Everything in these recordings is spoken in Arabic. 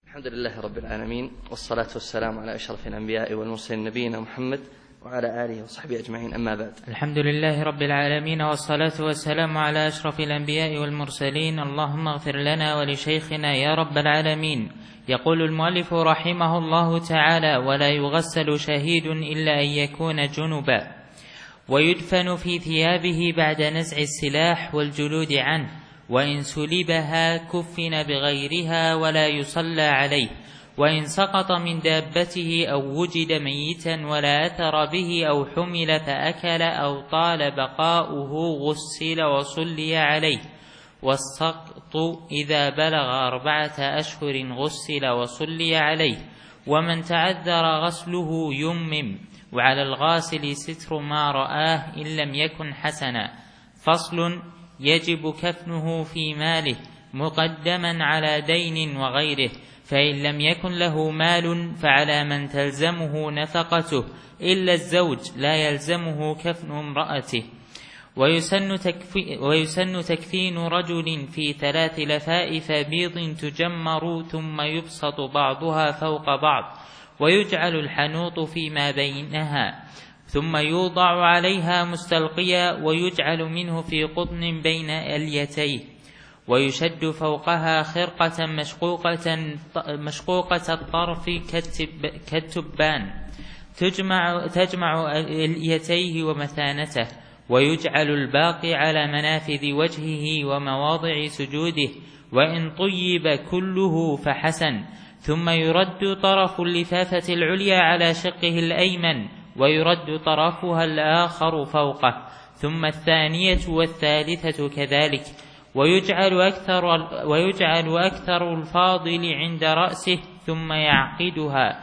الحمد لله رب العالمين، والصلاة والسلام على أشرف الأنبياء والمرسلين نبينا محمد وعلى آله وصحبه أجمعين، أما بعد. الحمد لله رب العالمين، والصلاة والسلام على أشرف الأنبياء والمرسلين. اللهم اغفر لنا ولشيخنا يا رب العالمين. يقول المؤلف رحمه الله تعالى: ولا يغسل شهيد إلا أن يكون جنبا، ويدفن في ثيابه بعد نزع السلاح والجلود عنه، وإن سلبها كفن بغيرها ولا يصلى عليه، وإن سقط من دابته أو وجد ميتا ولا أثر به أو حمل فأكل أو طال بقاؤه غسل وصلي عليه، والسقط إذا بلغ 4 أشهر غسل وصلي عليه، ومن تعذر غسله يمم، وعلى الغاسل ستر ما رآه إن لم يكن حسنا. فصل: يجب كفنه في ماله مقدما على دين وغيره، فإن لم يكن له مال فعلى من تلزمه نفقته، إلا الزوج لا يلزمه كفن امرأته. ويسن تكفين رجل في 3 لفائف بيض تجمر ثم يبسط بعضها فوق بعض، ويجعل الحنوط فيما بينها، ثم يوضع عليها مستلقيا، ويجعل منه في قطن بين أليتيه، ويشد فوقها خرقة مشقوقة الطرف كالتبان تجمع أليتيه ومثانته، ويجعل الباقي على منافذ وجهه ومواضع سجوده، وإن طيب كله فحسن. ثم يرد طرف اللفافة العليا على شقه الأيمن، ويرد طرفها الآخر فوقه، ثم الثانية والثالثة كذلك، ويجعل أكثر الفاضل عند رأسه، ثم يعقدها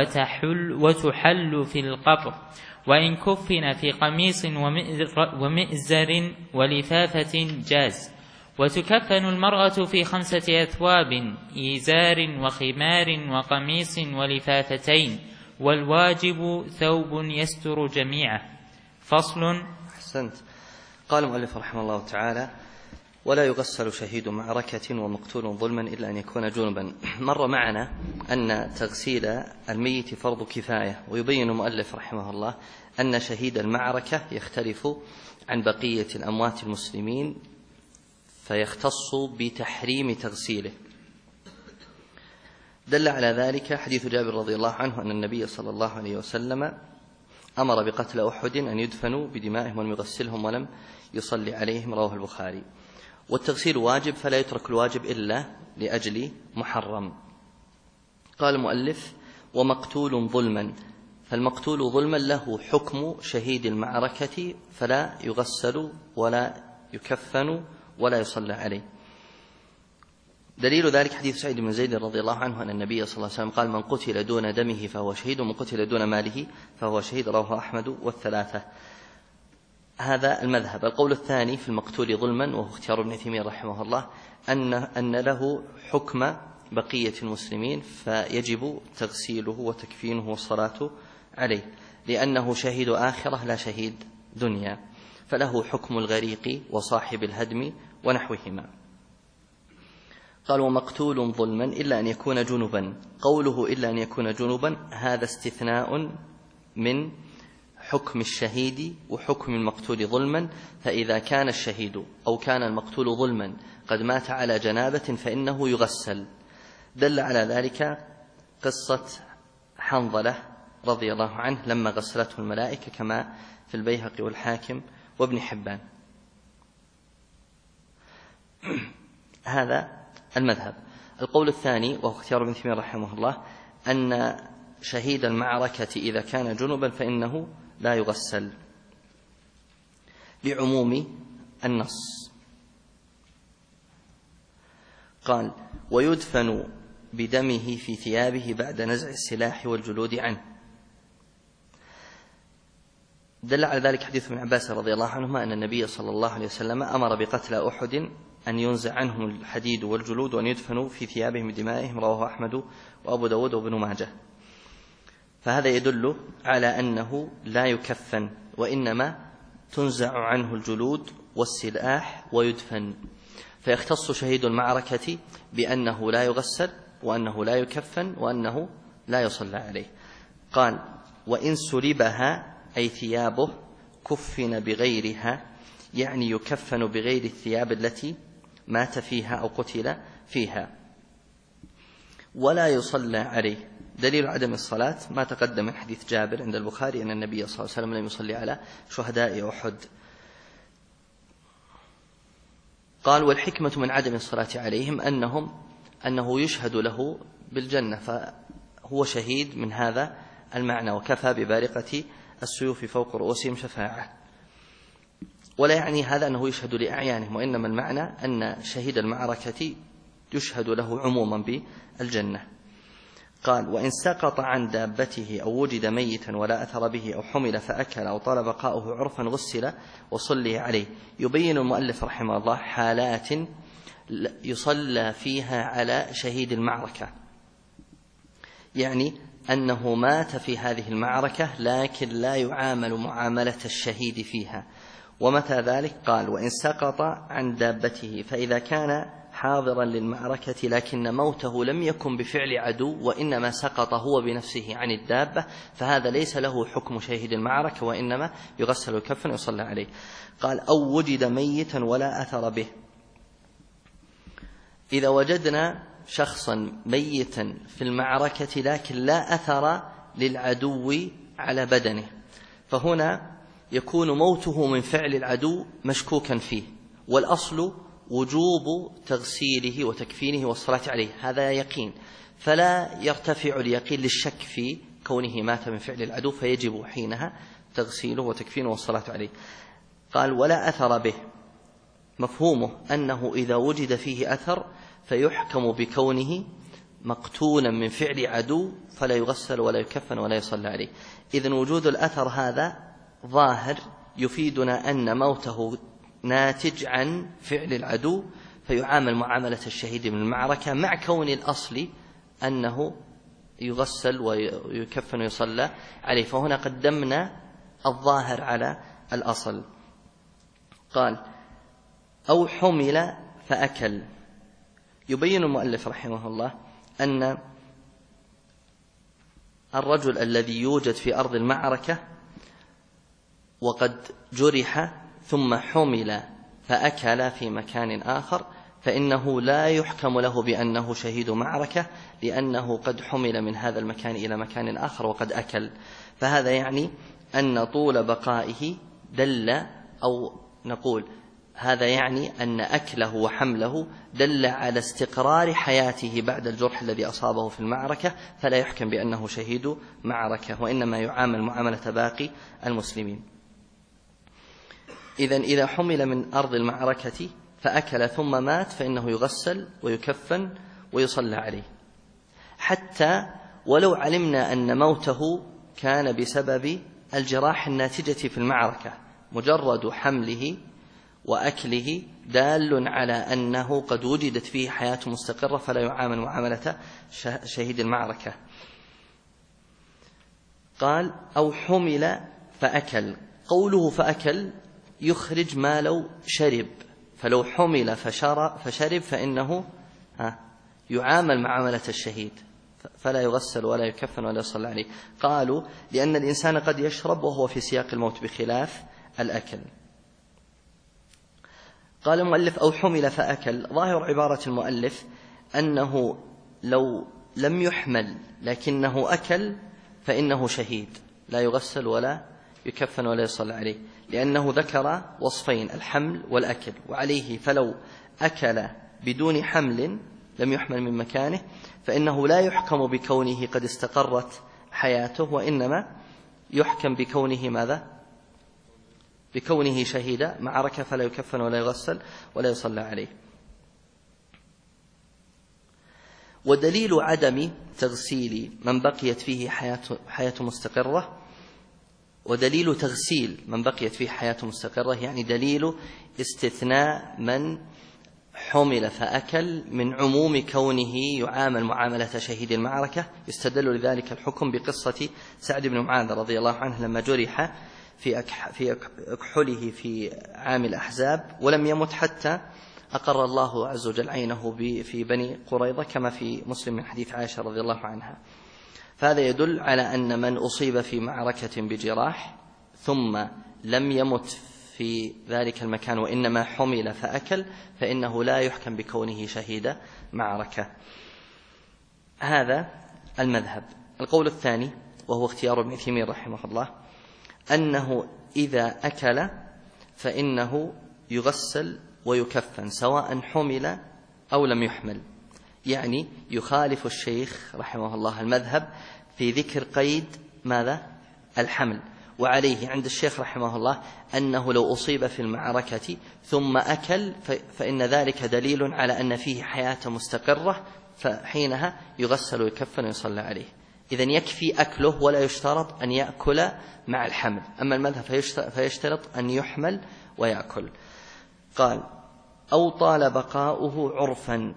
وتحل في القبر. وإن كفن في قميص ومئزر ولفافة جاز. وتكفن المرأة في 5 أثواب: إزار وخمار وقميص ولفافتين، والواجب ثوب يستر جميعه. فصل. أحسنت. قال المؤلف رحمه الله تعالى: ولا يغسل شهيد معركة ومقتول ظلما إلا أن يكون جنبا. مر معنا أن تغسيل الميت فرض كفاية، ويبين المؤلف رحمه الله أن شهيد المعركة يختلف عن بقية الأموات المسلمين، فيختص بتحريم تغسيله. دل على ذلك حديث جابر رضي الله عنه أن النبي صلى الله عليه وسلم أمر بقتل أحد أن يدفنوا بدمائهم ولم يغسلهم ولم يصلي عليهم، رواه البخاري. والتغسيل واجب، فلا يترك الواجب إلا لأجل محرم. قال المؤلف: ومقتول ظلما، فالمقتول ظلما له حكم شهيد المعركة، فلا يغسل ولا يكفن ولا يصلى عليه. دليل ذلك حديث سعيد بن زيد رضي الله عنه أن النبي صلى الله عليه وسلم قال: من قتل دون دمه فهو شهيد، ومن قتل دون ماله فهو شهيد، رواه أحمد والثلاثة. هذا المذهب. القول الثاني في المقتول ظلما، وهو اختيار ابن تيمية رحمه الله، أن له حكم بقية المسلمين، فيجب تغسيله وتكفينه والصلاة عليه، لأنه شهيد آخرة لا شهيد دنيا، فله حكم الغريق وصاحب الهدم ونحوهما. قال: ومقتول ظلما إلا أن يكون جنبا. قوله إلا أن يكون جنبا هذا استثناء من حكم الشهيد وحكم المقتول ظلما، فإذا كان الشهيد أو كان المقتول ظلما قد مات على جنابة فإنه يغسل. دل على ذلك قصة حنظلة رضي الله عنه لما غسلته الملائكة، كما في البيهقي والحاكم وابن حبان. هذا المذهب. القول الثاني، وهو اختيار ابن تيمية رحمه الله، أن شهيد المعركة إذا كان جنبا فإنه لا يغسل، لعموم النص. قال: ويدفن بدمه في ثيابه بعد نزع السلاح والجلود عنه. دل على ذلك حديث ابن عباس رضي الله عنهما أن النبي صلى الله عليه وسلم أمر بقتل أحد أن ينزع عنهم الحديد والجلود وأن يدفنوا في ثيابهم بدمائهم، رواه أحمد وأبو داود وابن ماجه. فهذا يدل على أنه لا يكفن، وإنما تنزع عنه الجلود والسلاح ويدفن. فيختص شهيد المعركة بأنه لا يغسل، وأنه لا يكفن وأنه لا يصلى عليه. قال: وإن سلبها أي ثيابه كفن بغيرها، يعني يكفن بغير الثياب التي مات فيها أو قتل فيها، ولا يصلى عليه. دليل عدم الصلاة ما تقدم من حديث جابر عند البخاري أن النبي صلى الله عليه وسلم لم يصلي على شهداء أحد. قال: والحكمة من عدم الصلاة عليهم أنه يشهد له بالجنة، فهو شهيد من هذا المعنى، وكفى ببارقة السيوف فوق رؤوسهم شفاعة. ولا يعني هذا أنه يشهد لأعيانهم، وإنما المعنى أن شهيد المعركة يشهد له عموما بالجنة. قال: وإن سقط عن دابته أو وجد ميتا ولا أثر به أو حمل فأكل أو طال بقاؤه عرفا غسل وصلي عليه. يبين المؤلف رحمه الله حالات يصلى فيها على شهيد المعركة، يعني أنه مات في هذه المعركة لكن لا يعامل معاملة الشهيد فيها. ومتى ذلك؟ قال: وإن سقط عن دابته، فإذا كان حاضرا للمعركة لكن موته لم يكن بفعل عدو وإنما سقط هو بنفسه عن الدابة، فهذا ليس له حكم شهيد المعركة، وإنما يغسل ويكفن ويصلى عليه. قال: أو وجد ميتا ولا أثر به. إذا وجدنا شخصا ميتا في المعركة لكن لا أثر للعدو على بدنه، فهنا يكون موته من فعل العدو مشكوكا فيه، والأصل وجوب تغسيله وتكفينه والصلاة عليه، هذا يقين، فلا يرتفع اليقين للشك في كونه مات من فعل العدو، فيجب حينها تغسيله وتكفينه والصلاة عليه. قال: ولا أثر به، مفهومه أنه إذا وجد فيه أثر فيحكم بكونه مقتولا من فعل عدو، فلا يغسل ولا يكفن ولا يصلى عليه. إذن وجود الأثر هذا ظاهر يفيدنا أن موته ناتج عن فعل العدو، فيعامل معاملة الشهيد من المعركة، مع كون الأصل أنه يغسل ويكفن ويصلى عليه، فهنا قدمنا الظاهر على الأصل. قال: أو حمل فأكل. يبين المؤلف رحمه الله أن الرجل الذي يوجد في أرض المعركة وقد جرح ثم حمل فأكل في مكان آخر، فإنه لا يحكم له بأنه شهيد معركة، لأنه قد حمل من هذا المكان إلى مكان آخر وقد أكل. فهذا يعني أن طول بقائه دل، أو نقول هذا يعني أن أكله وحمله دل على استقرار حياته بعد الجرح الذي أصابه في المعركة، فلا يحكم بأنه شهيد معركة، وإنما يعامل معاملة باقي المسلمين. إذا حمل من أرض المعركة فأكل ثم مات، فإنه يغسل ويكفن ويصلى عليه، حتى ولو علمنا أن موته كان بسبب الجراح الناتجة في المعركة، مجرد حمله وأكله دال على أنه قد وجدت فيه حياة مستقرة، فلا يعامل معاملة شهيد المعركة. قال: أو حمل فأكل. قوله فأكل يخرج ما لو شرب، فلو حمل فشرب فإنه يعامل معاملة الشهيد، فلا يغسل ولا يكفن ولا يصلى عليه. قالوا: لأن الإنسان قد يشرب وهو في سياق الموت بخلاف الأكل. قال المؤلف: أو حمل فأكل. ظاهر عبارة المؤلف أنه لو لم يحمل لكنه أكل فإنه شهيد، لا يغسل ولا يكفن ولا يصلى عليه، لأنه ذكر وصفين: الحمل والأكل، وعليه فلو أكل بدون حمل لم يحمل من مكانه فإنه لا يحكم بكونه قد استقرت حياته، وإنما يحكم بكونه ماذا؟ بكونه شهيد معركة، فلا يكفن ولا يغسل ولا يصلى عليه. ودليل عدم تغسيل من بقيت فيه حياة مستقرة، ودليل تغسيل من بقيت فيه حياة مستقرة يعني دليل استثناء من حمل فأكل من عموم كونه يعامل معاملة شهيد المعركة. يستدل لذلك الحكم بقصة سعد بن معاذ رضي الله عنه لما جرح في أكحله في عام الأحزاب ولم يمت حتى أقر الله عز وجل عينه في بني قريظة كما في مسلم من حديث عائشة رضي الله عنها. فهذا يدل على أن من أصيب في معركة بجراح ثم لم يمت في ذلك المكان وإنما حمل فأكل فإنه لا يحكم بكونه شهيد معركة. هذا المذهب. القول الثاني وهو اختيار ابن تيمية رحمه الله أنه إذا أكل فإنه يغسل ويكفن سواء حمل أو لم يحمل، يعني يخالف الشيخ رحمه الله المذهب في ذكر قيد ماذا؟ الحمل. وعليه عند الشيخ رحمه الله أنه لو أصيب في المعركة ثم أكل فإن ذلك دليل على أن فيه حياة مستقرة، فحينها يغسل ويكفن ويصلى عليه. إذن يكفي أكله ولا يشترط أن يأكل مع الحمل. أما المذهب فيشترط أن يحمل ويأكل. قال أو طال بقاؤه عرفا.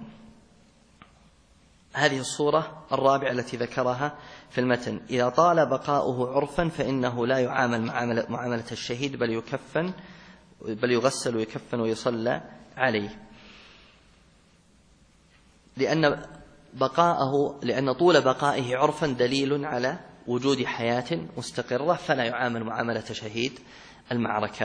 هذه الصورة الرابعة التي ذكرها في المتن. إذا طال بقاؤه عرفا فإنه لا يعامل معاملة الشهيد بل يغسل ويكفن ويصلى عليه، لأن طول بقائه عرفا دليل على وجود حياة مستقرة، فلا يعامل معاملة شهيد المعركة.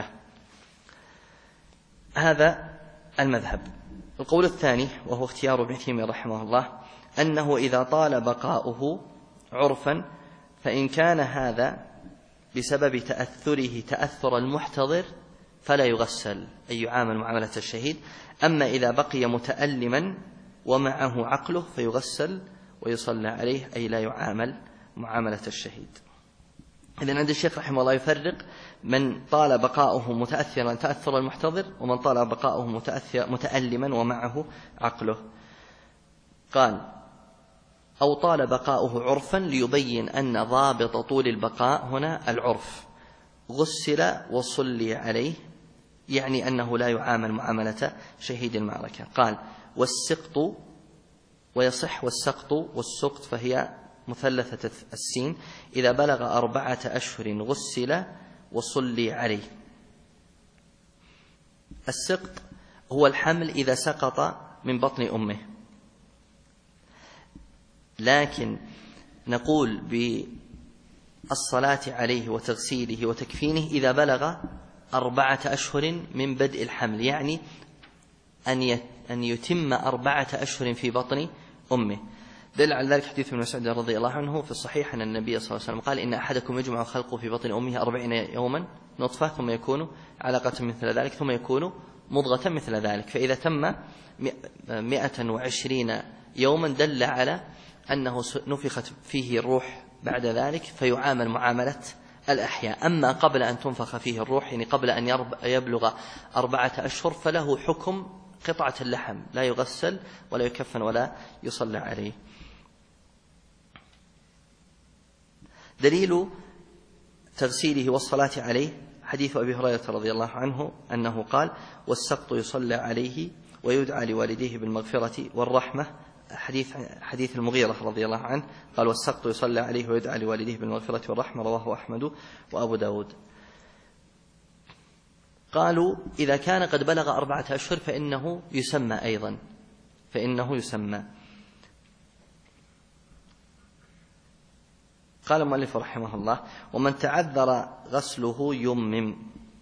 هذا المذهب. القول الثاني وهو اختيار ابن تيمية رحمه الله أنه إذا طال بقاؤه عرفا فإن كان هذا بسبب تأثره تأثر المحتضر فلا يغسل، أي يعامل معاملة الشهيد. أما إذا بقي متألما ومعه عقله فيغسل ويصلى عليه، أي لا يعامل معاملة الشهيد. إذن عند الشيخ رحمه الله يفرق من طال بقاؤه متأثرا تأثر المحتضر ومن طال بقاؤه متألما ومعه عقله. قال أو طال بقاؤه عرفا ليبين أن ضابط طول البقاء هنا العرف. غسل وصلي عليه، يعني أنه لا يعامل معاملة شهيد المعركة. قال والسقط، ويصح والسقط والسقط فهي مثلثة السين، إذا بلغ 4 أشهر غسل وصلي عليه. السقط هو الحمل إذا سقط من بطن أمه، لكن نقول بالصلاة عليه وتغسيله وتكفينه إذا بلغ 4 أشهر من بدء الحمل، يعني أن يتم 4 أشهر في بطن أمه. دل على ذلك حديث ابن مسعود رضي الله عنه في الصحيح أن النبي صلى الله عليه وسلم قال إن أحدكم يجمع خلقه في بطن أمه 40 يوما نطفة ثم يكون علقة مثل ذلك ثم يكون مضغة مثل ذلك، فإذا تم 120 يوما دل على أنه نفخت فيه الروح بعد ذلك فيعامل معاملة الأحياء. أما قبل أن تنفخ فيه الروح، يعني قبل أن يبلغ 4 أشهر، فله حكم قطعة اللحم، لا يغسل ولا يكفن ولا يصلى عليه. دليل تغسيله والصلاة عليه حديث أبي هريرة رضي الله عنه أنه قال والسقط يصلى عليه ويدعى لوالديه بالمغفرة والرحمة. حديث المغيرة رضي الله عنه قال والسقط يصلى عليه ويدعى لوالديه بالمغفرة والرحمة، رواه أحمد وأبو داود. قالوا إذا كان قد بلغ 4 أشهر فإنه يسمى أيضا، قال المؤلف رحمه الله ومن تعذر غسله يمم.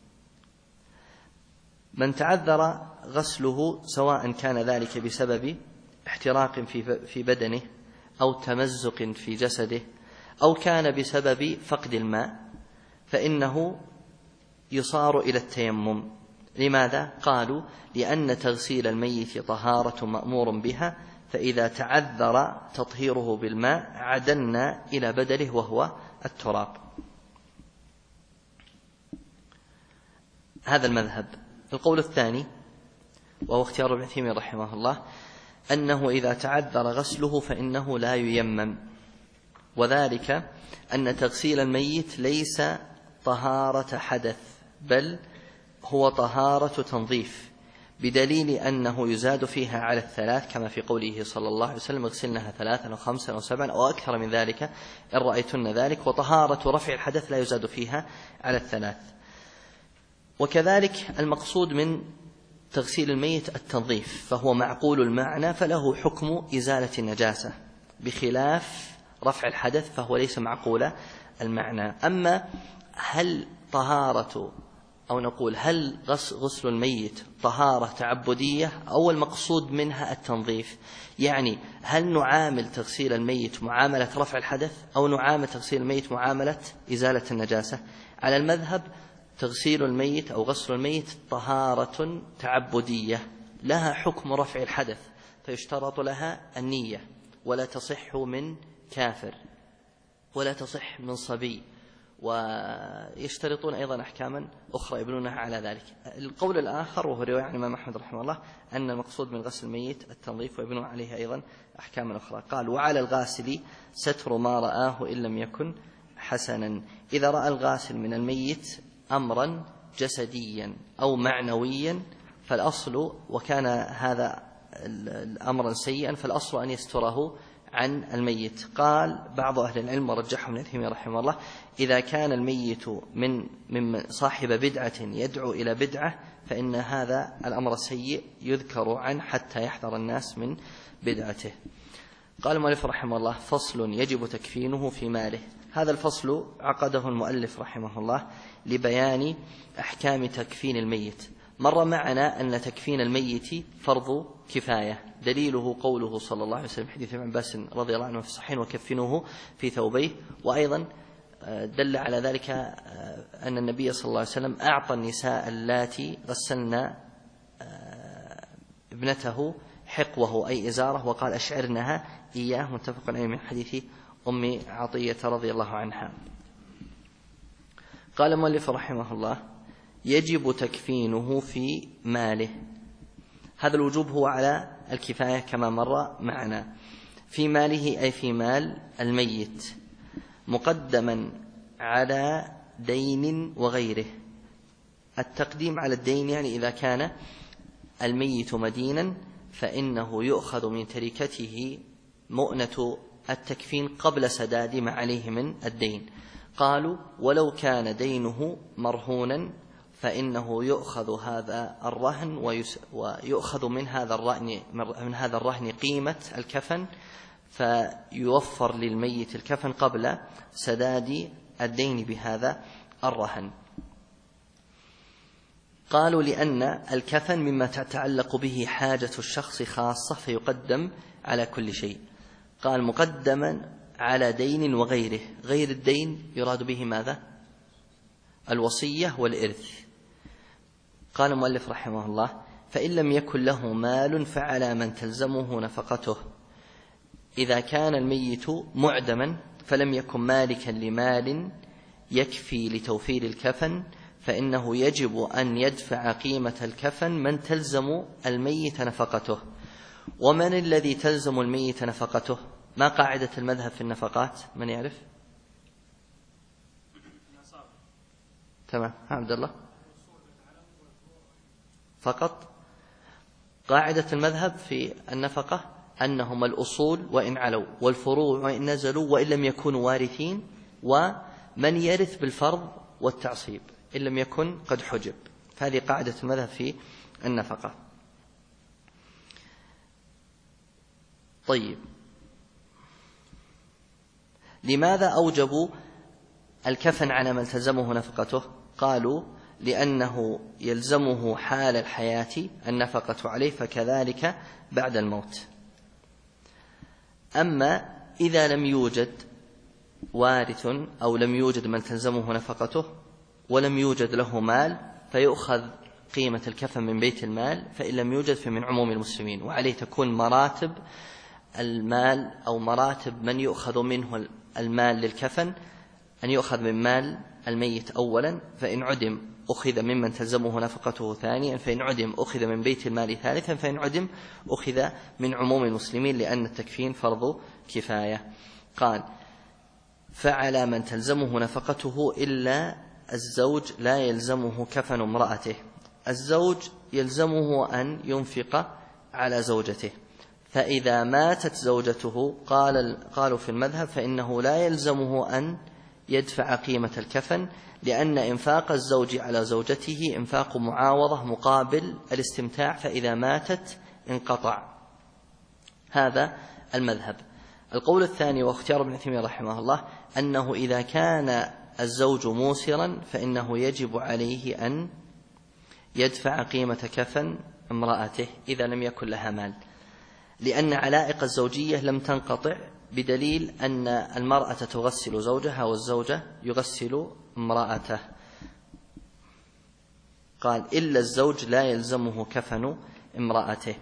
من تعذر غسله سواء كان ذلك بسبب احتراق في بدنه أو تمزق في جسده أو كان بسبب فقد الماء فإنه يصار إلى التيمم. لماذا؟ قالوا لأن تغسيل الميت طهارة مأمور بها، فإذا تعذر تطهيره بالماء عدلنا إلى بدله وهو التراب. هذا المذهب. القول الثاني وهو اختيار ابن تيمية رحمه الله أنه إذا تعذر غسله فإنه لا ييمم، وذلك أن تغسيل الميت ليس طهارة حدث بل هو طهارة تنظيف، بدليل أنه يزاد فيها على 3 كما في قوله صلى الله عليه وسلم اغسلنها 3 أو 5 أو 7 أو أكثر من ذلك إن رأيتن ذلك، وطهارة رفع الحدث لا يزاد فيها على 3. وكذلك المقصود من تغسيل الميت التنظيف، فهو معقول المعنى فله حكم إزالة النجاسة، بخلاف رفع الحدث فهو ليس معقول المعنى. أما هل طهارة أو نقول هل غسل الميت طهارة تعبدية أو المقصود منها التنظيف؟ يعني هل نعامل تغسيل الميت معاملة رفع الحدث أو نعامل تغسيل الميت معاملة إزالة النجاسة؟ على المذهب تغسيل الميت أو غسل الميت طهارة تعبدية لها حكم رفع الحدث، فيشترط لها النية، ولا تصح من كافر ولا تصح من صبي، ويشترطون أيضا أحكاما أخرى يبنونها على ذلك. القول الآخر وهو رواية عن الإمام أحمد رحمه الله أن المقصود من غسل الميت التنظيف، ويبنون عليه أيضا أحكاما أخرى. قال: وعلى الغاسل ستر ما رآه إن لم يكن حسنا. إذا رأى الغاسل من الميت أمرا جسديا أو معنويا فالأصل، وكان هذا الأمر سيئا، فالأصل أن يستره عن الميت. قال بعض أهل العلم ورجحهم ابن تيمية رحمه الله: إذا كان الميت من صاحب بدعة يدعو إلى بدعة فإن هذا الأمر السيء يذكر عنه حتى يحذر الناس من بدعته. قال المؤلف رحمه الله: فصل يجب تكفينه في ماله. هذا الفصل عقده المؤلف رحمه الله لبيان أحكام تكفين الميت. مر معنا أن تكفين الميت فرض كفاية، دليله قوله صلى الله عليه وسلم حديث ابن عباس رضي الله عنه في الصحيحين: وكفنوه في ثوبيه. وأيضا دل على ذلك أن النبي صلى الله عليه وسلم أعطى النساء اللاتي غسلن ابنته حقوه أي إزاره، وقال: أشعرنها إياه، متفق عليه من حديث أم عطية رضي الله عنها. قال المؤلف رحمه الله: يجب تكفينه في ماله. هذا الوجوب هو على الكفاية كما مر معنا. في ماله أي في مال الميت، مقدما على دين وغيره. التقديم على الدين يعني إذا كان الميت مدينا فإنه يؤخذ من تركته مؤنة التكفين قبل سداد ما عليه من الدين. قالوا: ولو كان دينه مرهونا فإنه يؤخذ هذا الرهن ويؤخذ من هذا الرهن قيمة الكفن، فيوفر للميت الكفن قبل سداد الدين بهذا الرهن. قالوا: لأن الكفن مما تتعلق به حاجة الشخص خاصة فيقدم على كل شيء. قال: مقدما على دين وغيره. غير الدين يراد به ماذا؟ الوصية والإرث. قال المؤلف رحمه الله: فإن لم يكن له مال فعلى من تلزمه نفقته. إذا كان الميت معدما فلم يكن مالكا لمال يكفي لتوفير الكفن فإنه يجب أن يدفع قيمة الكفن من تلزم الميت نفقته. ومن الذي تلزم الميت نفقته؟ ما قاعدة المذهب في النفقات؟ من يعرف؟ تمام، عبد الله فقط. قاعدة المذهب في النفقة أنهما الأصول وإن علوا والفروع وإن نزلوا وإن لم يكونوا وارثين، ومن يرث بالفرض والتعصيب إن لم يكن قد حجب. هذه قاعدة المذهب في النفقة. طيب، لماذا أوجبوا الكفن على من تلزمه نفقته؟ قالوا: لأنه يلزمه حال الحياة النفقة عليه، فكذلك بعد الموت. أما إذا لم يوجد وارث أو لم يوجد من تلزمه نفقته ولم يوجد له مال فيؤخذ قيمة الكفن من بيت المال، فإن لم يوجد فمن عموم المسلمين. وعليه تكون مراتب المال أو مراتب من يؤخذ منه المال للكفن، أن يؤخذ من مال الميت أولا، فإن عدم أخذ ممن تلزمه نفقته ثانيا، فإن عدم أخذ من بيت المال ثالثا، فإن عدم أخذ من عموم المسلمين، لأن التكفين فرض كفاية. قال: فعلى من تلزمه نفقته إلا الزوج لا يلزمه كفن امرأته. الزوج يلزمه أن ينفق على زوجته، فإذا ماتت زوجته قالوا في المذهب فإنه لا يلزمه أن يدفع قيمة الكفن، لأن إنفاق الزوج على زوجته إنفاق معاوضة مقابل الاستمتاع، فإذا ماتت انقطع. هذا المذهب. القول الثاني واختيار ابن تيمية رحمه الله أنه إذا كان الزوج موسرا فإنه يجب عليه أن يدفع قيمة كفن امرأته إذا لم يكن لها مال، لأن علائق الزوجية لم تنقطع، بدليل أن المرأة تغسل زوجها والزوجة يغسل امرأته. قال إلا الزوج لا يلزمه كفن امرأته.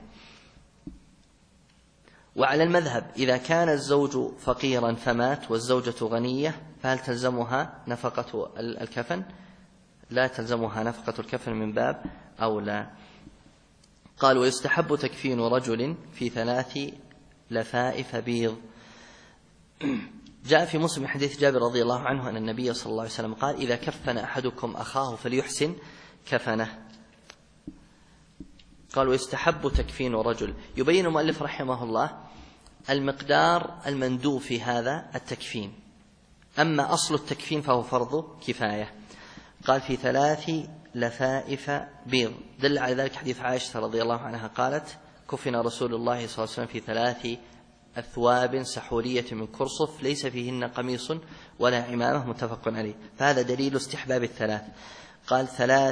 وعلى المذهب إذا كان الزوج فقيرا فمات والزوجة غنية فهل تلزمها نفقة الكفن؟ لا تلزمها نفقة الكفن من باب أولى. قال ويستحب تكفين رجل في 3 لفائف بيض. جاء في مسلم حديث جابر رضي الله عنه أن النبي صلى الله عليه وسلم قال إذا كفن أحدكم أخاه فليحسن كفنه. قال ويستحب تكفين رجل. يبين المؤلف رحمه الله المقدار المندوب في هذا التكفين، أما أصل التكفين فهو فرض كفاية. قال في 3 لفائف بيض، دل على ذلك حديث عائشة رضي الله عنها قالت كفن رسول الله صلى الله عليه وسلم في 3 أثواب سحورية من كرصف ليس فيهن قميص ولا عمامة، متفق عليه. فهذا دليل استحباب 3. قال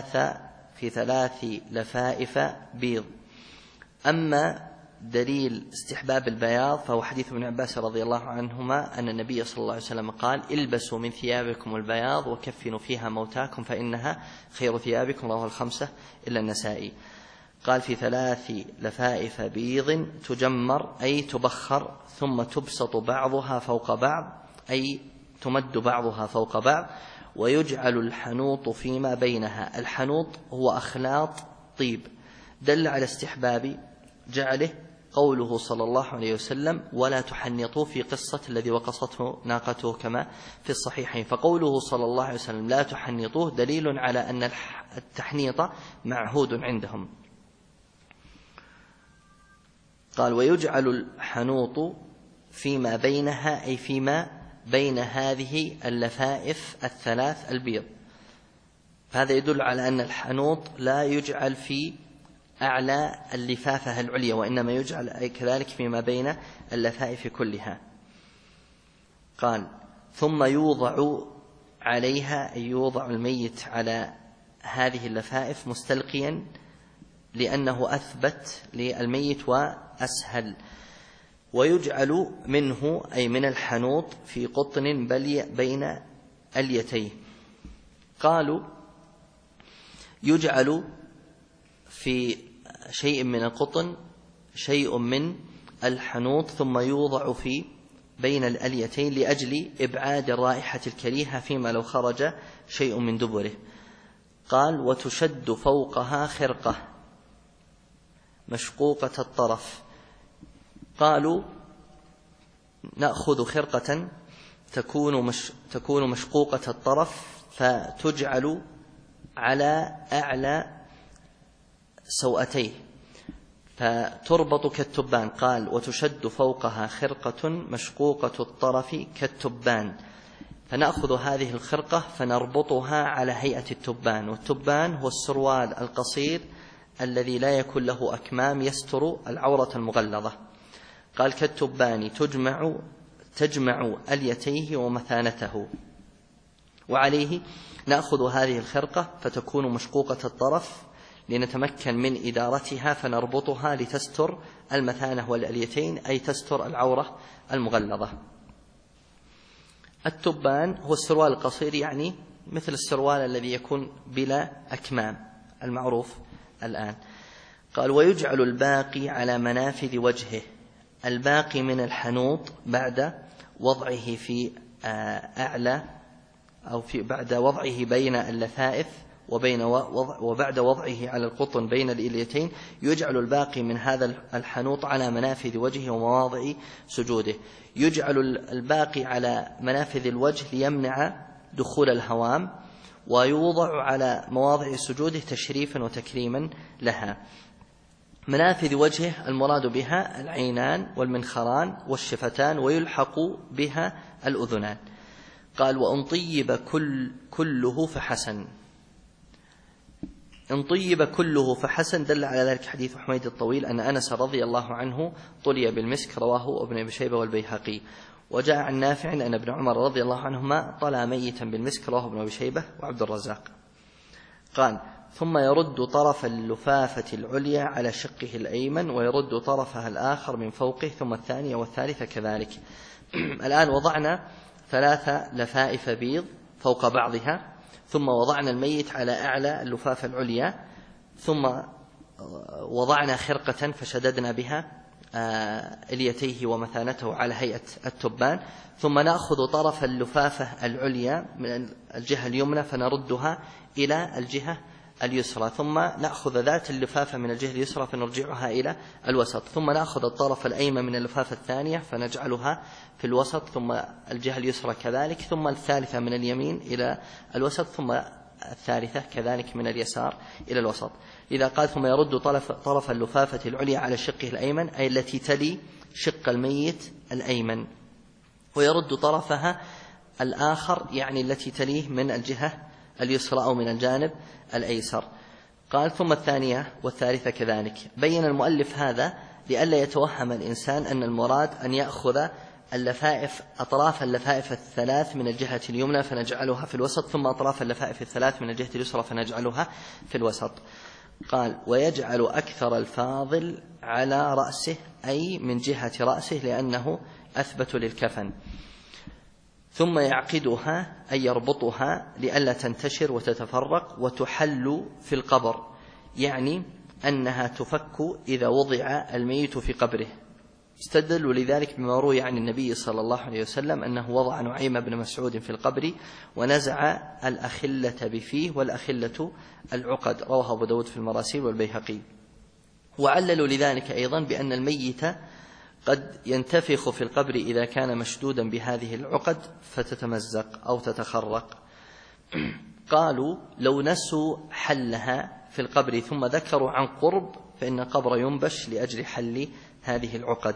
3 لفائف بيض. أما دليل استحباب البياض فهو حديث ابن عباس رضي الله عنهما أن النبي صلى الله عليه وسلم قال البسوا من ثيابكم البياض وكفنوا فيها موتاكم فإنها خير ثيابكم، رواه 5 إلا النسائي. قال في 3 لفائف بيض تجمر أي تبخر ثم تبسط بعضها فوق بعض أي تمد بعضها فوق بعض، ويجعل الحنوط فيما بينها. الحنوط هو أخلاط طيب، دل على استحباب جعله قوله صلى الله عليه وسلم ولا تحنطوا في قصة الذي وقصته ناقته كما في الصحيحين. فقوله صلى الله عليه وسلم لا تحنطوه دليل على أن التحنيط معهود عندهم. قال ويجعل الحنوط فيما بينها أي فيما بين هذه اللفائف 3 البيض. هذا يدل على أن الحنوط لا يجعل في أعلى اللفافة العليا، وإنما يجعل كذلك فيما بين اللفائف كلها. قال ثم يوضع عليها أي يوضع الميت على هذه اللفائف مستلقيا لأنه أثبت للميت وأسهل. ويجعل منه أي من الحنوط في قطن بلي بين اليتيه. قالوا يجعل في شيء من القطن شيء من الحنوط ثم يوضع في بين الأليتين لأجل إبعاد الرائحة الكريهة فيما لو خرج شيء من دبره. قال وتشد فوقها خرقة مشقوقة الطرف. قالوا نأخذ خرقة تكون مشقوقة الطرف فتجعل على أعلى سوأتيه فتربط كالتبان. قال وتشد فوقها خرقة مشقوقة الطرف كالتبان، فنأخذ هذه الخرقة فنربطها على هيئة التبان، والتبان هو السروال القصير الذي لا يكون له أكمام يستر العورة المغلظة. قال كالتبان تجمع أليتيه ومثانته، وعليه نأخذ هذه الخرقة فتكون مشقوقة الطرف لنتمكن من إدارتها فنربطها لتستر المثانة والأليتين أي تستر العورة المغلظة. التبان هو السروال القصير، يعني مثل السروال الذي يكون بلا أكمام المعروف الآن. قال ويجعل الباقي على منافذ وجهه. الباقي من الحنوط بعد وضعه في أعلى أو بعد وضعه بين اللفائف وبعد وضعه على القطن بين الإليتين يجعل الباقي من هذا الحنوط على منافذ وجهه ومواضع سجوده. يجعل الباقي على منافذ الوجه ليمنع دخول الهوام، ويوضع على مواضع سجوده تشريفا وتكريما لها. منافذ وجهه المراد بها العينان والمنخران والشفتان، ويلحق بها الأذنان. قال: وإن طيب كله فحسن. إن طيب كله فحسن دل على ذلك حديث حميد الطويل أن أنس رضي الله عنه طلي بالمسك، رواه ابن أبي شيبة والبيهقي. وجاء عن نافع أن ابن عمر رضي الله عنهما طلى ميتا بالمسك، رواه ابن أبي شيبة وعبد الرزاق. قال: ثم يرد طرف اللفافة العليا على شقه الأيمن ويرد طرفها الآخر من فوقه، ثم الثانية والثالثة كذلك. الآن وضعنا 3 لفائف بيض فوق بعضها، ثم وضعنا الميت على أعلى اللفافة العليا، ثم وضعنا خرقة فشددنا بها إليتيه ومثانته على هيئة التبان، ثم نأخذ طرف اللفافة العليا من الجهة اليمنى فنردها إلى الجهة اليسرى، ثم نأخذ ذات اللفافة من الجهة اليسرى فنرجعها إلى الوسط، ثم نأخذ الطرف الأيمن من اللفافة الثانية فنجعلها في الوسط، ثم الجهة اليسرى كذلك، ثم الثالثة من اليمين إلى الوسط، ثم الثالثة كذلك من اليسار إلى الوسط. إذا قال: ثم يرد طرف اللفافة العليا على شقه الأيمن، أي التي تلي شق الميت الأيمن، ويرد طرفها الآخر يعني التي تليه من الجهة اليسرى أو من الجانب الأيسر. قال: ثم الثانية والثالثة كذلك. بين المؤلف هذا لئلا يتوهم الإنسان أن المراد أن يأخذ أطراف اللفائف الثلاث من الجهة اليمنى فنجعلها في الوسط، ثم أطراف اللفائف الثلاث من الجهة اليسرى فنجعلها في الوسط. قال: ويجعل أكثر الفاضل على رأسه، أي من جهة رأسه لأنه أثبت للكفن، ثم يعقدها أي يربطها لئلا تنتشر وتتفرق وتحل في القبر، يعني أنها تفك إذا وضع الميت في قبره. استدلوا لذلك بما روي عن النبي صلى الله عليه وسلم أنه وضع نعيم بن مسعود في القبر ونزع الأخلة بفيه، والأخلة العقد، رواه أبو داود في المراسيل والبيهقي. وعللوا لذلك أيضا بأن الميت قد ينتفخ في القبر إذا كان مشدودا بهذه العقد فتتمزق أو تتخرق. قالوا: لو نسوا حلها في القبر ثم ذكروا عن قرب فإن القبر ينبش لأجل حل هذه العقد.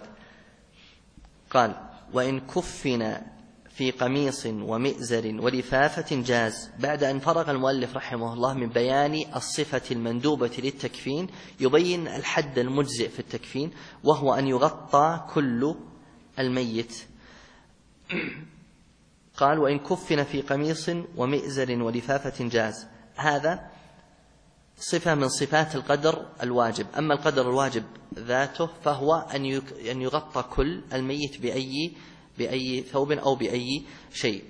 قال: وإن كفن في قميص ومئزر ولفافة جاز. بعد أن فرغ المؤلف رحمه الله من بيان الصفة المندوبة للتكفين يبين الحد المجزئ في التكفين، وهو أن يغطى كل الميت. قال: وإن كفن في قميص ومئزر ولفافة جاز. هذا صفة من صفات القدر الواجب. أما القدر الواجب ذاته فهو أن يغطى كل الميت بأي ثوب أو بأي شيء.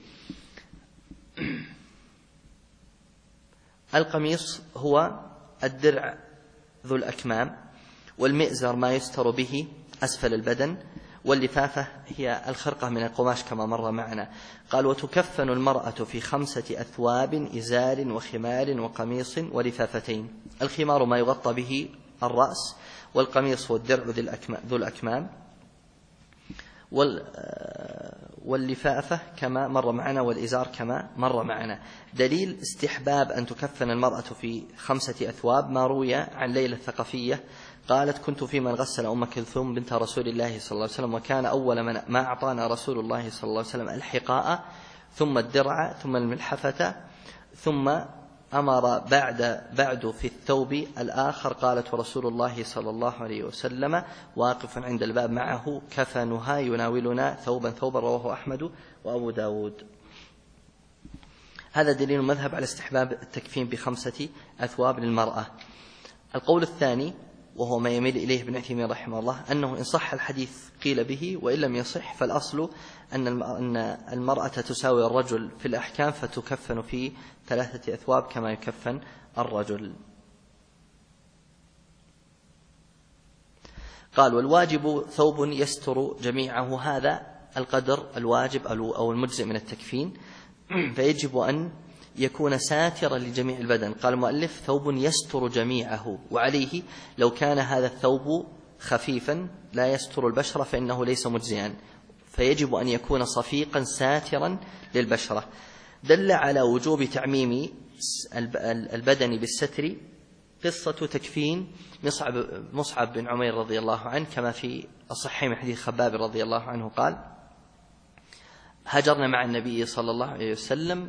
القميص هو الدرع ذو الأكمام، والمئزر ما يستر به أسفل البدن، واللفافة هي الخرقة من القماش كما مر معنا. قال: وتكفن المرأة في 5 أثواب: إزار وخمار وقميص ولفافتين. الخمار ما يغطى به الرأس، والقميص هو الدرع ذو الأكمام، واللفافة كما مر معنا، والإزار كما مر معنا. دليل استحباب أن تكفن المرأة في 5 أثواب ما روي عن ليلى الثقفية قالت: كنت في من غسل أم كلثوم بنت رسول الله صلى الله عليه وسلم، وكان أول ما أعطانا رسول الله صلى الله عليه وسلم الحقاء، ثم الدرع، ثم الملحفة، ثم أمر بعد في الثوب الآخر. قالت: ورسول الله صلى الله عليه وسلم واقف عند الباب معه كفنها يناولنا ثوبا ثوبا، رواه أحمد وأبو داود. هذا دليل مذهب على استحباب التكفين ب5 أثواب للمرأة. القول الثاني وهو ما يميل إليه ابن عثيمين رحمه الله أنه إن صح الحديث قيل به، وإن لم يصح فالأصل أن المرأة تساوي الرجل في الأحكام، فتكفن في 3 أثواب كما يكفن الرجل. قال: والواجب ثوب يستر جميعه. هذا القدر الواجب أو المجزئ من التكفين، فيجب أن يكون ساترا لجميع البدن. قال المؤلف: ثوب يستر جميعه، وعليه لو كان هذا الثوب خفيفا لا يستر البشرة فإنه ليس مجزئا، فيجب أن يكون صفيقا ساترا للبشرة. دل على وجوب تعميم البدن بالستر قصة تكفين مصعب بن عمير رضي الله عنه، كما في الصحيح من حديث خباب رضي الله عنه قال: هاجرنا مع النبي صلى الله عليه وسلم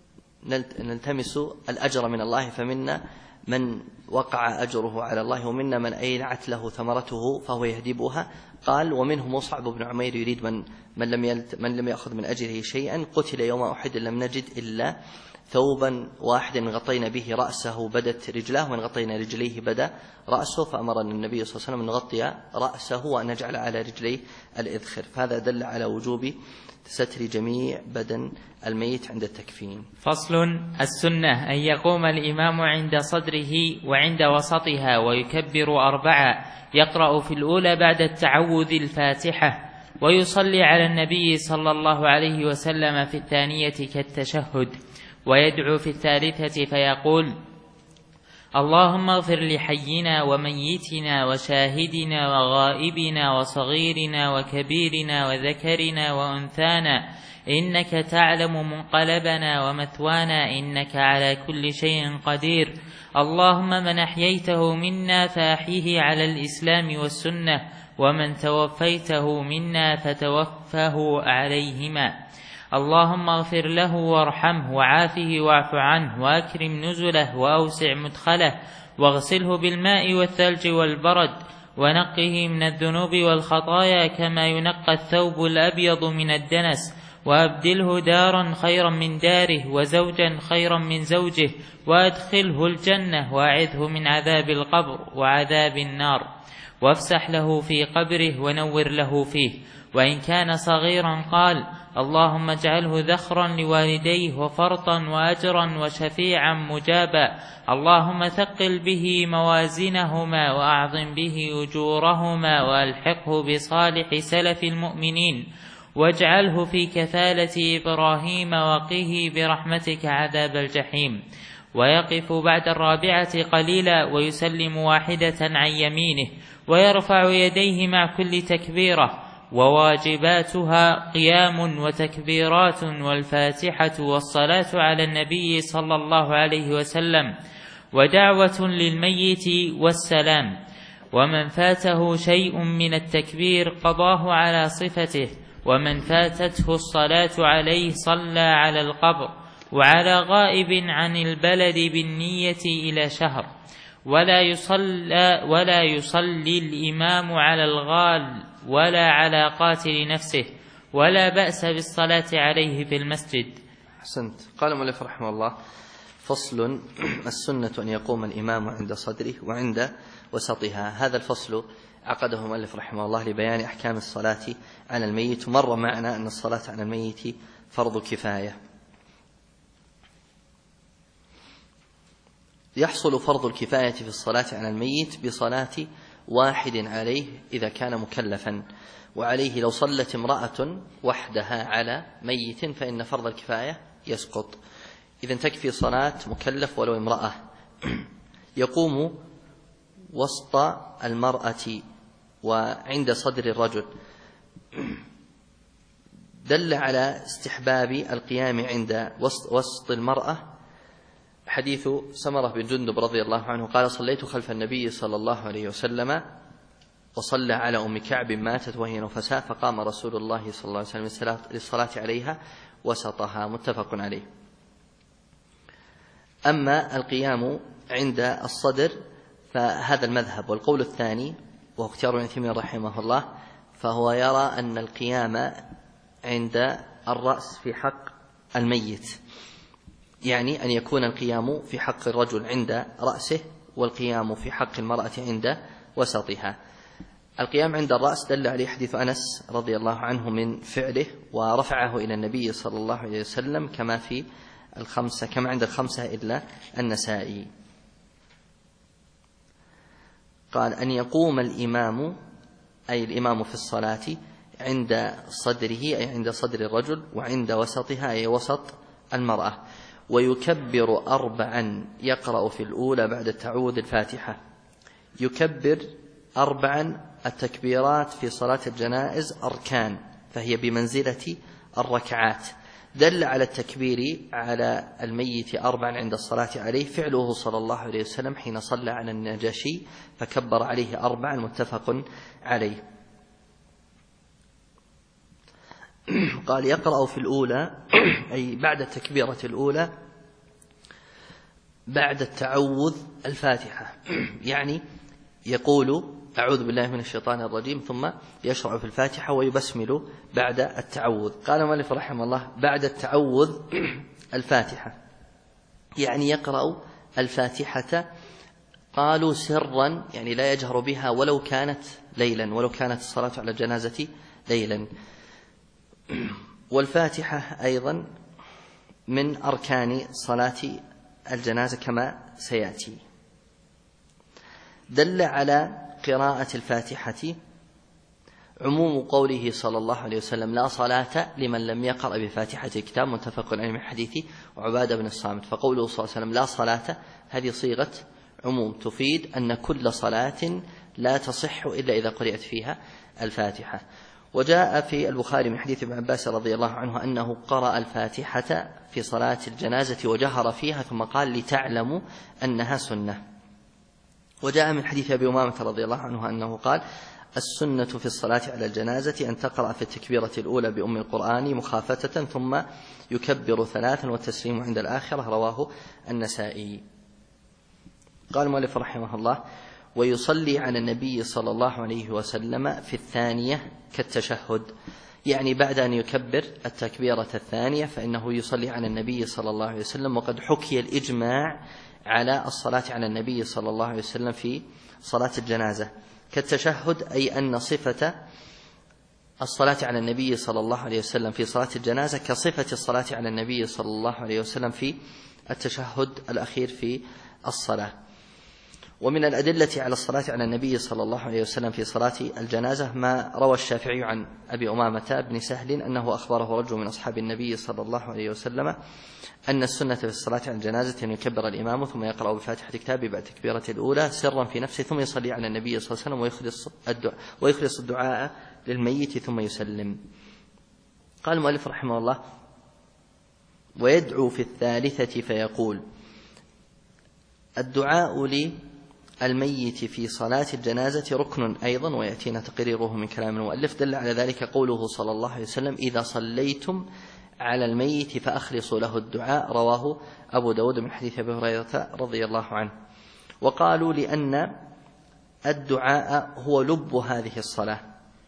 نلتمس الأجر من الله، فمنا من وقع أجره على الله ومنا من أينعت له ثمرته فهو يهدبها. قال: ومنهم مصعب بن عمير يريد من لم يأخذ من أجره شيئا قتل يوم أحد لم نجد إلا ثوبا واحدا غطينا به رأسه بدت رجلاه، وإن غطينا رجليه بدا رأسه، فأمرنا النبي صلى الله عليه وسلم أن نغطي رأسه وأن نجعل على رجليه الإذخر. فهذا دل على وجوب ستر جميع بدن الميت عند التكفين. فصل: السنة أن يقوم الإمام عند صدره وعند وسطها ويكبر 4، يقرأ في الأولى بعد التعوذ الفاتحة، ويصلي على النبي صلى الله عليه وسلم في الثانية كالتشهد، ويدعو في الثالثة فيقول: اللهم اغفر لحينا وميتنا وشاهدنا وغائبنا وصغيرنا وكبيرنا وذكرنا وأنثانا، إنك تعلم منقلبنا ومثوانا، إنك على كل شيء قدير. اللهم من أحييته منا فأحيه على الإسلام والسنة، ومن توفيته منا فتوفه عليهما. اللهم اغفر له وارحمه وعافه واعف عنه وأكرم نزله وأوسع مدخله، واغسله بالماء والثلج والبرد، ونقه من الذنوب والخطايا كما ينقى الثوب الأبيض من الدنس، وأبدله دارا خيرا من داره وزوجا خيرا من زوجه، وأدخله الجنة، وأعذه من عذاب القبر وعذاب النار، وافسح له في قبره ونور له فيه. وإن كان صغيرا قال: اللهم اجعله ذخرا لوالديه وفرطا وأجرا وشفيعا مجابا. اللهم ثقل به موازنهما وأعظم به أجورهما، وألحقه بصالح سلف المؤمنين، واجعله في كفالة إبراهيم، وقه برحمتك عذاب الجحيم. ويقف بعد 4 قليلا ويسلم 1 عن يمينه، ويرفع يديه مع كل تكبيرة. وواجباتها قيام وتكبيرات والفاتحة والصلاة على النبي صلى الله عليه وسلم، ودعوة للميت والسلام. ومن فاته شيء من التكبير قضاه على صفته، ومن فاتته الصلاة عليه صلى على القبر. وعلى غائب عن البلد بالنية إلى شهر. ولا يصلي الإمام على الغال ولا على قاتل نفسه، ولا بأس بالصلاة عليه في المسجد. أحسنت. قال المؤلف رحمه الله: فصل: السنة أن يقوم الإمام عند صدره وعند وسطها. هذا الفصل عقده المؤلف رحمه الله لبيان أحكام الصلاة على الميت. مر معنا أن الصلاة على الميت فرض كفاية. يحصل فرض الكفاية في الصلاة على الميت بصلاة واحد عليه إذا كان مكلفا، وعليه لو صلت امرأة وحدها على ميت فإن فرض الكفاية يسقط. إذن تكفي صلاة مكلف ولو امرأة. يقوم وسط المرأة وعند صدر الرجل. دل على استحباب القيام عند وسط المرأة حديث سمرة بن جندب رضي الله عنه قال: صليت خلف النبي صلى الله عليه وسلم وصلى على أم كعب ماتت وهي نفساء، فقام رسول الله صلى الله عليه وسلم للصلاة عليها وسطها. متفق عليه. أما القيام عند الصدر فهذا المذهب، والقول الثاني وهو اختيار ابن تيمية رحمه الله، فهو يرى أن القيام عند الرأس في حق الميت، يعني أن يكون القيام في حق الرجل عند رأسه والقيام في حق المرأة عند وسطها. القيام عند الرأس دل عليه حديث أنس رضي الله عنه من فعله، ورفعه إلى النبي صلى الله عليه وسلم كما عند الخمسة إلا النسائي. قال: أن يقوم الإمام، أي الإمام في الصلاة، عند صدره أي عند صدر الرجل، وعند وسطها أي وسط المرأة، ويكبر 4 يقرأ في الأولى بعد التعوذ الفاتحة. يكبر 4. التكبيرات في صلاة الجنائز أركان، فهي بمنزلة الركعات. دل على التكبير على الميت 4 عند الصلاة عليه فعله صلى الله عليه وسلم حين صلى على النجاشي فكبر عليه 4، متفق عليه. قال يقرأ في الأولى أي بعد التكبيرة الأولى بعد التعوذ الفاتحة، يعني يقول أعوذ بالله من الشيطان الرجيم ثم يشرع في الفاتحة ويبسمل بعد التعوذ. قال المؤلف رحمه الله بعد التعوذ الفاتحة، يعني يقرأ الفاتحة قالوا سرا، يعني لا يجهر بها ولو كانت ليلا، ولو كانت الصلاة على الجنازة ليلا. والفاتحة أيضا من أركان صلاة الجنازة كما سيأتي. دل على قراءة الفاتحة عموم قوله صلى الله عليه وسلم لا صلاة لمن لم يقرأ بفاتحة الكتاب، متفق عليه من حديث عبادة بن الصامت. فقوله صلى الله عليه وسلم لا صلاة هذه صيغة عموم تفيد أن كل صلاة لا تصح إلا إذا قرأت فيها الفاتحة. وجاء في البخاري من حديث ابن عباس رضي الله عنه أنه قرأ الفاتحة في صلاة الجنازة وجهر فيها ثم قال لتعلموا أنها سنة. وجاء من حديث أبي أمامة رضي الله عنه أنه قال السنة في الصلاة على الجنازة أن تقرأ في التكبيرة الأولى بأم القرآن مخافتة ثم يكبر 3 والتسليم عند الآخرة، رواه النسائي. قال المؤلف رحمه الله ويصلي على النبي صلى الله عليه وسلم في الثانية كالتشهد، يعني بعد أن يكبر التكبيرة الثانية فإنه يصلي على النبي صلى الله عليه وسلم. وقد حكي الإجماع على الصلاة على النبي صلى الله عليه وسلم في صلاة الجنازة كالتشهد، أي أن صفة الصلاة على النبي صلى الله عليه وسلم في صلاة الجنازة كصفة الصلاة على النبي صلى الله عليه وسلم في التشهد الأخير في الصلاة. ومن الأدلة على الصلاة على النبي صلى الله عليه وسلم في صلاة الجنازة ما روى الشافعي عن أبي أمامة بن سهل أنه أخبره رجل من أصحاب النبي صلى الله عليه وسلم أن السنة في الصلاة على الجنازة أن يكبر الإمام ثم يقرأ بفاتحة الكتاب بعد التكبيرة الأولى سرا في نفسه ثم يصلي على النبي صلى الله عليه وسلم ويخلص الدعاء للميت ثم يسلم. قال المؤلف رحمه الله ويدعو في الثالثة فيقول الدعاء للميت في صلاة الجنازة ركن أيضا، ويأتينا تقريره من كلام المؤلف. دل على ذلك قوله صلى الله عليه وسلم إذا صليتم على الميت فأخلصوا له الدعاء، رواه أبو داود من حديث أبي هريرة رضي الله عنه. وقالوا لأن الدعاء هو لب هذه الصلاة،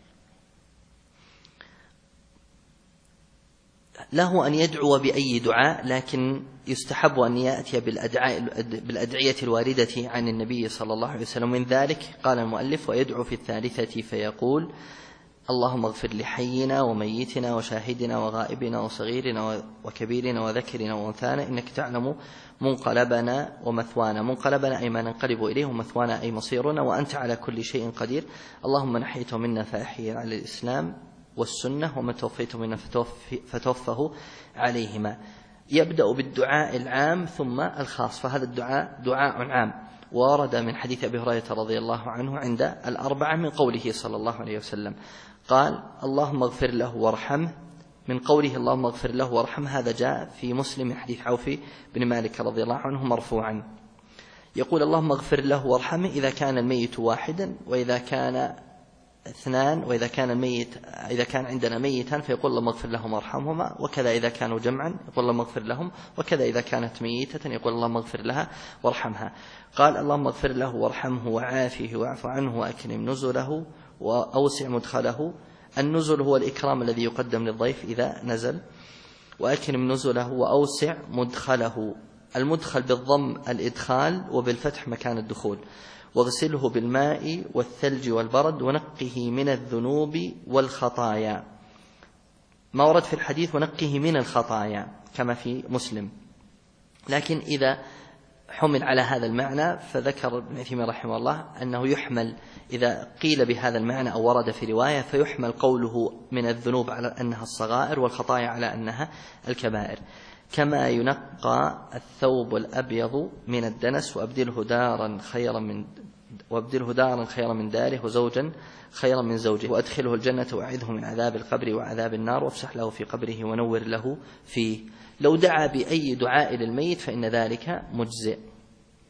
له أن يدعو بأي دعاء، لكن يستحب أن يأتي بالأدعية الواردة عن النبي صلى الله عليه وسلم. من ذلك قال المؤلف ويدعو في الثالثة فيقول اللهم اغفر لحينا وميتنا وشاهدنا وغائبنا وصغيرنا وكبيرنا وذكرنا وأنثانا إنك تعلم منقلبنا ومثوانا، منقلبنا أي ما ننقلب إليه، ومثوانا أي مصيرنا، وأنت على كل شيء قدير. اللهم نحيته منا فأحيي على الإسلام والسنة، ومن توفيته منا فتوفه عليهما. يبدأ بالدعاء العام ثم الخاص، فهذا الدعاء دعاء عام. ورد من حديث أبي هريرة رضي الله عنه عند الأربعة من قوله صلى الله عليه وسلم قال اللهم اغفر له وارحمه. من قوله اللهم اغفر له وارحمه هذا جاء في مسلم من حديث عوف بن مالك رضي الله عنه مرفوعا، يقول اللهم اغفر له وارحمه إذا كان الميت واحدا، وإذا كان اثنان، وإذا كان عندنا ميتان فيقول اللهم اغفر لهم وارحمهما، وكذا إذا كانوا جمعا يقول اللهم اغفر لهم، وكذا إذا كانت ميتة يقول اللهم اغفر لها وارحمها. قال اللهم اغفر له وارحمه وعافه واعف عنه وأكرم نزله وأوسع مدخله. النزل هو الإكرام الذي يقدم للضيف إذا نزل، وأكرم نزله وأوسع مدخله. المدخل بالضم الإدخال وبالفتح مكان الدخول. واغسله بالماء والثلج والبرد ونقه من الذنوب والخطايا. ما ورد في الحديث ونقه من الخطايا كما في مسلم، لكن إذا حمل على هذا المعنى فذكر ابن عثيمين رحمه الله أنه يحمل إذا قيل بهذا المعنى أو ورد في رواية فيحمل قوله من الذنوب على أنها الصغائر والخطايا على أنها الكبائر. كما ينقى الثوب الأبيض من الدنس وأبدله دارا خيرا من داره وزوجا خيرا من زوجه، وأدخله الجنة وأعذه من عذاب القبر وعذاب النار، وافسح له في قبره ونور له فيه. لو دعا بأي دعاء للميت فإن ذلك مجزئ.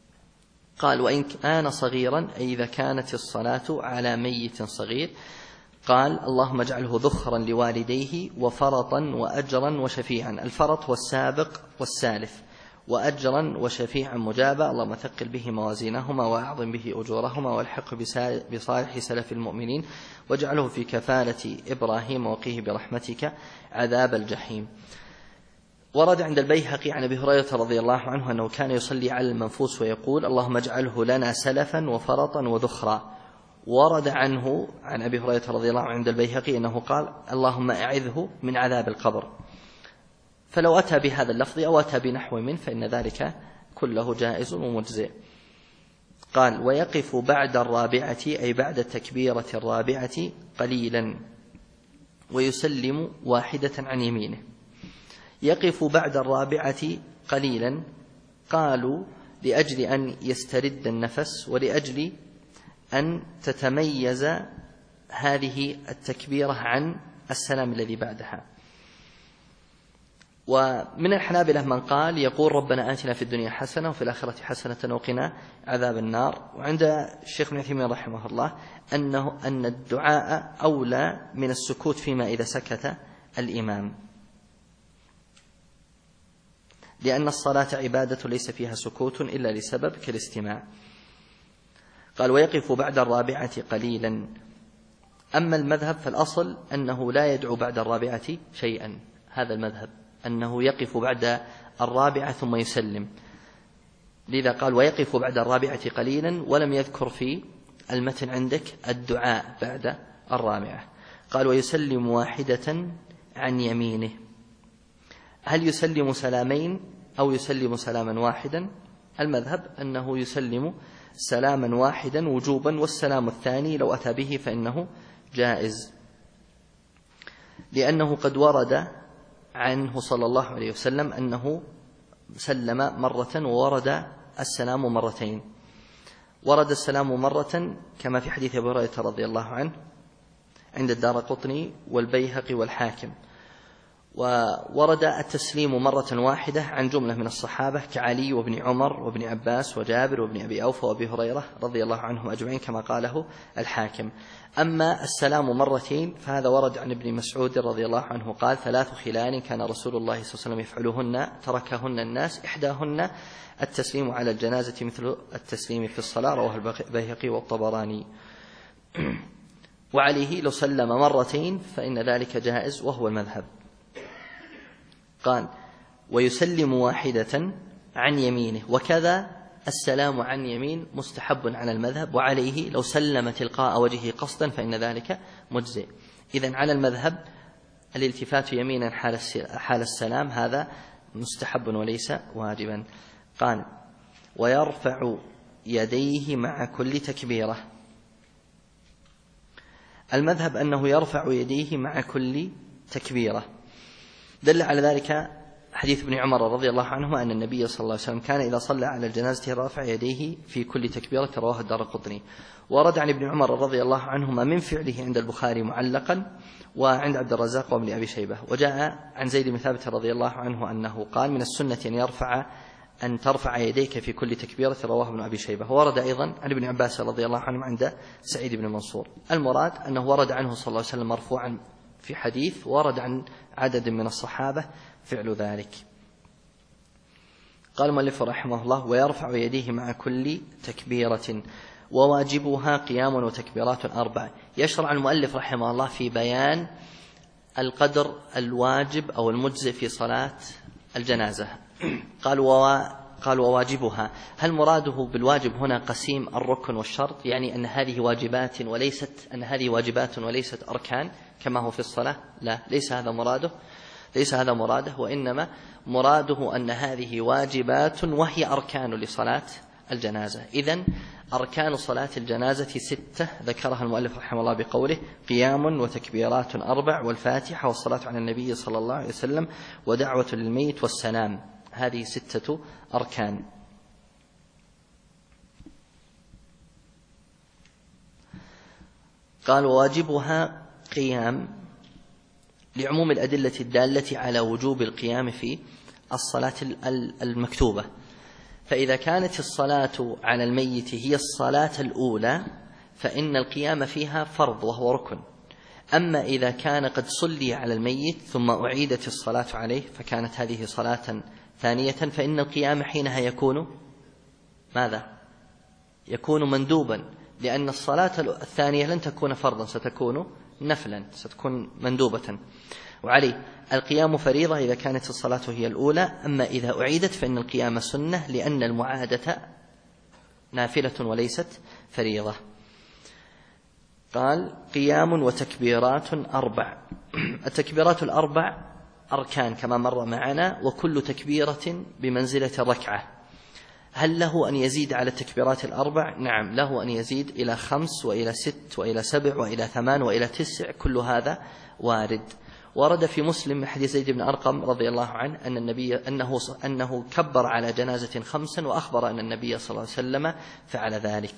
قال وإن كان صغيرا أي إذا كانت الصلاة على ميت صغير. قال اللهم اجعله ذخرا لوالديه وفرطا وأجرا وشفيعا. الفرط هو السابق والسالف، وأجرا وشفيعا مجابا، اللهم ثقل به موازينهما وأعظم به أجورهما والحقه بصالح سلف المؤمنين واجعله في كفالة إبراهيم وقيه برحمتك عذاب الجحيم. ورد عند البيهقي عن أبي هريرة رضي الله عنه أنه كان يصلي على المنفوس ويقول اللهم اجعله لنا سلفا وفرطا وذخرا. ورد عنه عن أبي هريرة رضي الله عنه عند البيهقي أنه قال اللهم أعذه من عذاب القبر. فلو أتى بهذا اللفظ أو أتى بنحو منه فإن ذلك كله جائز ومجزئ. قال ويقف بعد الرابعة أي بعد التكبيرة الرابعة قليلا ويسلم واحدة عن يمينه. يقف بعد الرابعة قليلا قالوا لأجل أن يسترد النفس ولأجل أن تتميز هذه التكبيرة عن السلام الذي بعدها. ومن الحنابلة من قال يقول ربنا آتنا في الدنيا حسنة وفي الآخرة حسنة وقنا عذاب النار. وعند الشيخ ابن عثيمين رحمه الله أن الدعاء أولى من السكوت فيما إذا سكت الإمام، لأن الصلاة عبادة ليس فيها سكوت إلا لسبب كالاستماع. قال ويقف بعد الرابعة قليلا. أما المذهب فالأصل أنه لا يدعو بعد الرابعة شيئا، هذا المذهب أنه يقف بعد الرابعة ثم يسلم، لذا قال ويقف بعد الرابعة قليلا ولم يذكر في المتن عندك الدعاء بعد الرابعة. قال ويسلم واحدة عن يمينه. هل يسلم سلامين أو يسلم سلاما واحدا؟ المذهب أنه يسلم سلاما واحدا وجوبا، والسلام الثاني لو أتى به فإنه جائز، لأنه قد ورد عنه صلى الله عليه وسلم أنه سلم مرة وورد السلام مرتين. ورد السلام مرة كما في حديث أبي هريرة رضي الله عنه عند الدارقطني والبيهقي والحاكم. وورد التسليم مرة واحدة عن جملة من الصحابة كعلي وابن عمر وابن عباس وجابر وابن أبي أوفى وأبي هريرة رضي الله عنهم أجمعين كما قاله الحاكم. أما السلام مرتين فهذا ورد عن ابن مسعود رضي الله عنه قال 3 خلال كان رسول الله صلى الله عليه وسلم يفعلهن تركهن الناس، إحداهن التسليم على الجنازة مثل التسليم في الصلاة، رواه البيهقي والطبراني. وعليه لو سلم مرتين فإن ذلك جائز وهو المذهب. قال ويسلم واحدة عن يمينه، وكذا السلام عن يمين مستحب على المذهب، وعليه لو سلم تلقاء وجهه قصدا فإن ذلك مجزئ. إذن على المذهب الالتفات يمينا حال السلام هذا مستحب وليس واجبا. قال ويرفع يديه مع كل تكبيرة. المذهب أنه يرفع يديه مع كل تكبيرة. دل على ذلك حديث ابن عمر رضي الله عنهما أن النبي صلى الله عليه وسلم كان إذا صلى على الجنازة رافع يديه في كل تكبيرة، رواه الدارقطني. ورد عن ابن عمر رضي الله عنهما من فعله عند البخاري معلقا وعند عبد الرزاق وابن أبي شيبة. وجاء عن زيد بن ثابت رضي الله عنه أنه قال من السنة أن ترفع يديك في كل تكبيرة، رواه ابن أبي شيبة. ورد أيضا عن ابن عباس رضي الله عنه عند سعيد بن منصور. المراد أنه ورد عنه صلى الله عليه وسلم مرفوعا في حديث، ورد عن عدد من الصحابة فعل ذلك. قال المؤلف رحمه الله ويرفع يديه مع كل تكبيرة وواجبها قيام وتكبيرات 4. يشرع المؤلف رحمه الله في بيان القدر الواجب أو المجزئ في صلاة الجنازة. قال وواجبها، هل مراده بالواجب هنا قسيم الركن والشرط، يعني أن هذه واجبات وليست أركان كما هو في الصلاة؟ لا، ليس هذا مراده، وإنما مراده أن هذه واجبات وهي أركان لصلاة الجنازة. إذن أركان صلاة الجنازة 6 ذكرها المؤلف رحمه الله بقوله قيام وتكبيرات 4 والفاتحة والصلاة على النبي صلى الله عليه وسلم ودعوة للميت والسلام. هذه 6 أركان. قال وواجبها قيام لعموم الأدلة الدالة على وجوب القيام في الصلاة المكتوبة. فإذا كانت الصلاة على الميت هي الصلاة الأولى فإن القيام فيها فرض وهو ركن. أما إذا كان قد صلي على الميت ثم أعيدت الصلاة عليه فكانت هذه صلاة ثانية، فإن القيام حينها يكون ماذا؟ يكون مندوبا، لأن الصلاة الثانية لن تكون فرضا، ستكون نفلا، ستكون مندوبة. وعليه القيام فريضة إذا كانت الصلاة هي الأولى، أما إذا أعيدت فإن القيام سنة، لأن المعادة نافلة وليست فريضة. قال: قيام وتكبيرات 4. التكبيرات 4 أركان كما مر معنا، وكل تكبيرة بمنزلة الركعة. هل له أن يزيد على التكبيرات 4؟ نعم، له أن يزيد إلى 5 وإلى 6 وإلى 7 وإلى 8 وإلى 9، كل هذا وارد. ورد في مسلم من حديث زيد بن أرقم رضي الله عنه أن النبي أنه كبر على جنازة 5، وأخبر أن النبي صلى الله عليه وسلم فعل ذلك.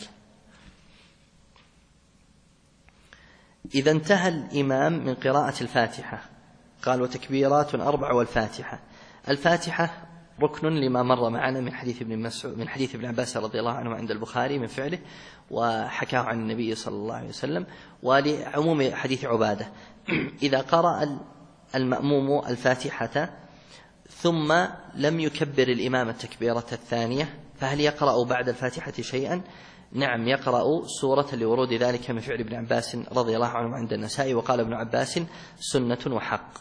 إذا انتهى الإمام من قراءة الفاتحة، قال: وتكبيرات 4 والفاتحة. الفاتحة ركن لما مر معنا من حديث ابن عباس رضي الله عنه عند البخاري من فعله، وحكاه عن النبي صلى الله عليه وسلم، ولعموم حديث عبادة. إذا قرأ المأموم الفاتحة ثم لم يكبر الإمام التكبيرة الثانية، فهل يقرأ بعد الفاتحة شيئا؟ نعم، يقرأ سورة لورود ذلك من فعل ابن عباس رضي الله عنه عند النسائي، وقال ابن عباس: سنة وحق.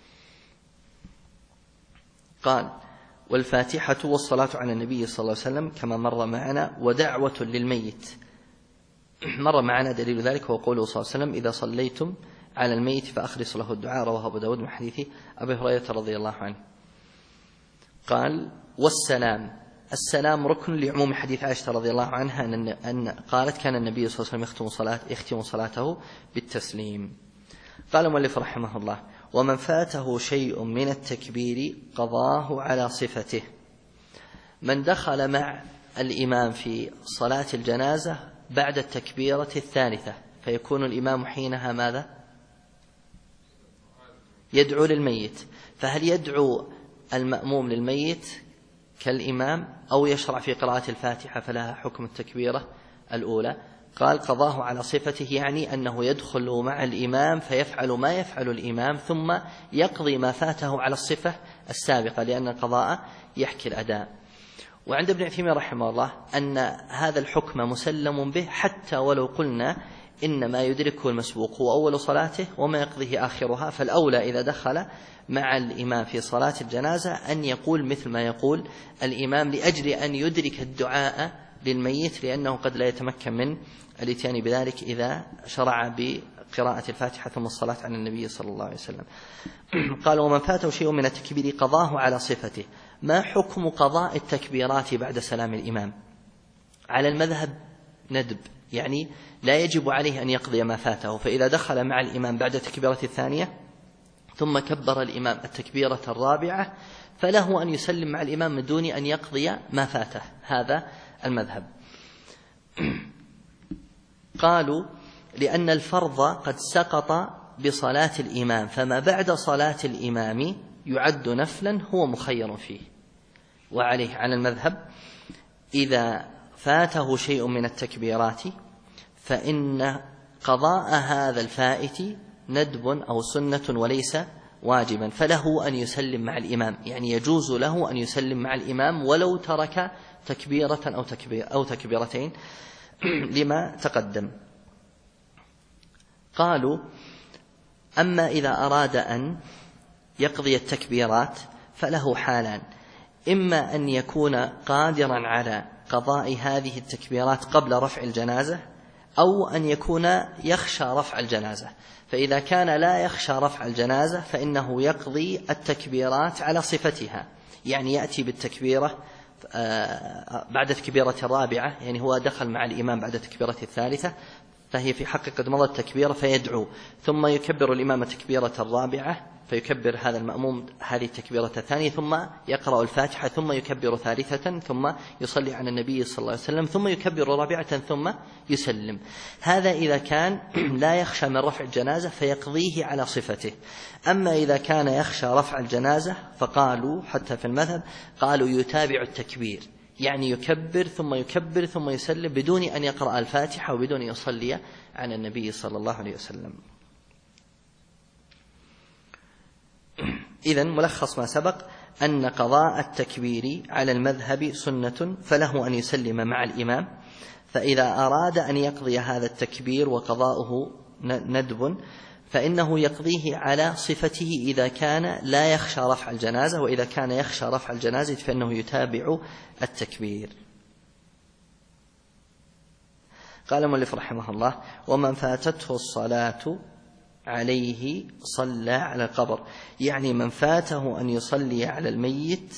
قال: والفاتحة والصلاة على النبي صلى الله عليه وسلم كما مر معنا، ودعوة للميت. مر معنا دليل ذلك هو قوله صلى الله عليه وسلم: إذا صليتم على الميت فأخلصوا له الدعاء، رواه أبو داود من حديث أبي هريرة رضي الله عنه. قال: والسلام. السلام ركن لعموم حديث عائشة رضي الله عنها أن قالت: كان النبي صلى الله عليه وسلم يختم صلاته بالتسليم. قال المؤلف رحمه الله: ومن فاته شيء من التكبير قضاه على صفته. من دخل مع الإمام في صلاة الجنازة بعد التكبيرة الثالثة، فيكون الإمام حينها ماذا؟ يدعو للميت. فهل يدعو المأموم للميت كالإمام، أو يشرع في قراءة الفاتحة فلها حكم التكبيرة الأولى؟ قال: قضاه على صفته، يعني أنه يدخل مع الإمام فيفعل ما يفعل الإمام، ثم يقضي ما فاته على الصفة السابقة، لأن القضاء يحكي الأداء. وعند ابن عثيمين رحمه الله أن هذا الحكم مسلم به، حتى ولو قلنا إن ما يدركه المسبوق هو أول صلاته وما يقضيه آخرها، فالأولى إذا دخل مع الإمام في صلاة الجنازة أن يقول مثل ما يقول الإمام، لأجل أن يدرك الدعاء للميت، لأنه قد لا يتمكن من الاتيان بذلك إذا شرع بقراءة الفاتحة ثم الصلاة على النبي صلى الله عليه وسلم. قال: ومن فاته شيء من التكبير قضاه على صفته. ما حكم قضاء التكبيرات بعد سلام الإمام؟ على المذهب ندب، يعني لا يجب عليه أن يقضي ما فاته، فإذا دخل مع الإمام بعد التكبيرة الثانية ثم كبر الإمام التكبيرة الرابعة، فله أن يسلم مع الإمام من دون أن يقضي ما فاته. هذا المذهب. قالوا: لأن الفرض قد سقط بصلاة الإمام، فما بعد صلاة الإمام يعد نفلا هو مخير فيه. وعليه على المذهب إذا فاته شيء من التكبيرات فإن قضاء هذا الفائت ندب أو سنة وليس واجبا، فله أن يسلم مع الإمام، يعني يجوز له أن يسلم مع الإمام ولو ترك تكبيرة أو تكبيرتين لما تقدم. قالوا: أما إذا أراد أن يقضي التكبيرات فله حالان: إما أن يكون قادرا على قضاء هذه التكبيرات قبل رفع الجنازة، أو أن يكون يخشى رفع الجنازة. فإذا كان لا يخشى رفع الجنازة فإنه يقضي التكبيرات على صفتها، يعني يأتي بالتكبيرة بعد التكبيرة الرابعة، يعني هو دخل مع الإمام بعد التكبيرة الثالثة، فهي في حق قد مضت التكبيرة، فيدعو ثم يكبر الإمام التكبيرة الرابعة، فيكبر هذا المأموم هذه التكبيرة الثانية، ثم يقرأ الفاتحة، ثم يكبر ثالثة، ثم يصلي على النبي صلى الله عليه وسلم، ثم يكبر رابعة، ثم يسلم. هذا إذا كان لا يخشى من رفع الجنازة فيقضيه على صفته. أما إذا كان يخشى رفع الجنازة فقالوا حتى في المذهب قالوا يتابع التكبير، يعني يكبر ثم يسلم بدون أن يقرأ الفاتحة وبدون أن يصلي على النبي صلى الله عليه وسلم. إذن ملخص ما سبق أن قضاء التكبير على المذهب سنة، فله أن يسلم مع الإمام، فإذا أراد أن يقضي هذا التكبير وقضاؤه ندب فإنه يقضيه على صفته إذا كان لا يخشى رفع الجنازة، وإذا كان يخشى رفع الجنازة فإنه يتابع التكبير. قال المؤلف رحمه الله: ومن فاتته الصلاة عليه صلى على القبر، يعني من فاته أن يصلي على الميت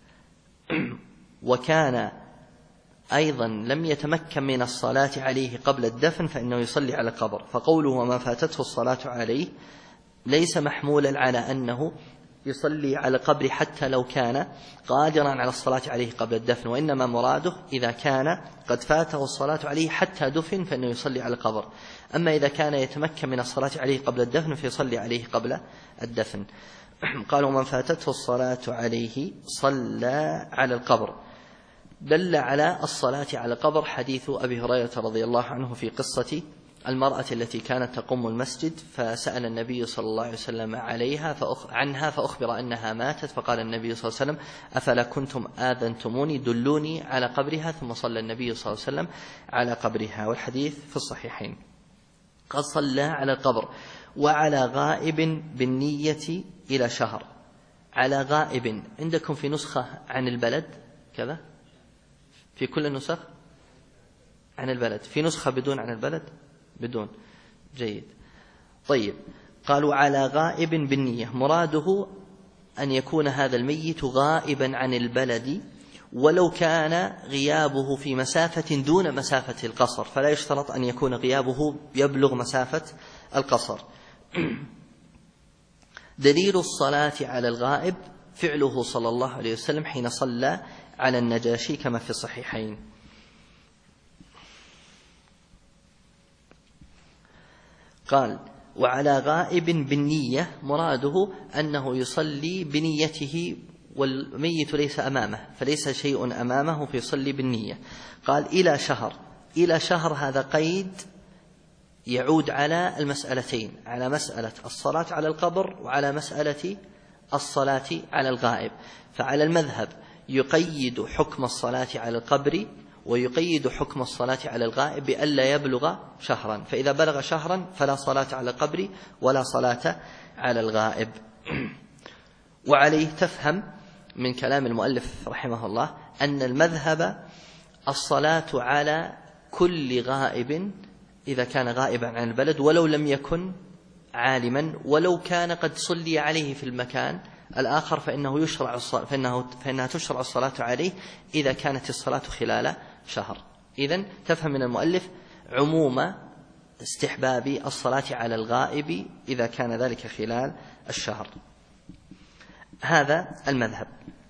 وكان أيضا لم يتمكن من الصلاة عليه قبل الدفن فإنه يصلي على القبر. فقوله وما فاتته الصلاة عليه ليس محمولا على أنه يصلي على القبر حتى لو كان قادرا على الصلاة عليه قبل الدفن، وإنما مراده إذا كان قد فاته الصلاة عليه حتى دفن فإنه يصلي على القبر. أما إذا كان يتمكن من الصلاة عليه قبل الدفن فيصلي عليه قبل الدفن. قالوا من فاتته الصلاة عليه صلى على القبر. دل على الصلاة على القبر حديث أبي هريرة رضي الله عنه في قصة المرأة التي كانت تقوم المسجد، فسأل النبي صلى الله عليه وسلم عنها فأخبر أنها ماتت، فقال النبي صلى الله عليه وسلم: أفلا كنتم آذنتموني دلوني على قبرها، ثم صلى النبي صلى الله عليه وسلم على قبرها. والحديث في الصحيحين. قد صلى على القبر وعلى غائب بالنية إلى شهر. على غائب عندكم في نسخة عن البلد كذا؟ في كل النسخ عن البلد، في نسخة بدون عن البلد؟ بدون. جيد. طيب، قالوا على غائب بالنية، مراده أن يكون هذا الميت غائبا عن البلد ولو كان غيابه في مسافة دون مسافة القصر، فلا يشترط أن يكون غيابه يبلغ مسافة القصر. دليل الصلاة على الغائب فعله صلى الله عليه وسلم حين صلى على النجاشي كما في الصحيحين. قال وعلى غائب بالنية، مراده أنه يصلي بنيته والميت ليس أمامه، فليس شيء أمامه فيصلي بالنية. قال إلى شهر. إلى شهر هذا قيد يعود على المسألتين، على مسألة الصلاة على القبر وعلى مسألة الصلاة على الغائب. فعلى المذهب يقيد حكم الصلاة على القبر ويقيد حكم الصلاة على الغائب بألا يبلغ شهرا، فإذا بلغ شهرا فلا صلاة على القبر ولا صلاة على الغائب. وعليه تفهم من كلام المؤلف رحمه الله أن المذهب الصلاة على كل غائب إذا كان غائبا عن البلد ولو لم يكن عالما، ولو كان قد صلي عليه في المكان الآخر فإنها تشرع الصلاة عليه إذا كانت الصلاة خلال شهر. إذن تفهم من المؤلف عموم استحباب الصلاة على الغائب إذا كان ذلك خلال الشهر. هذا المذهب.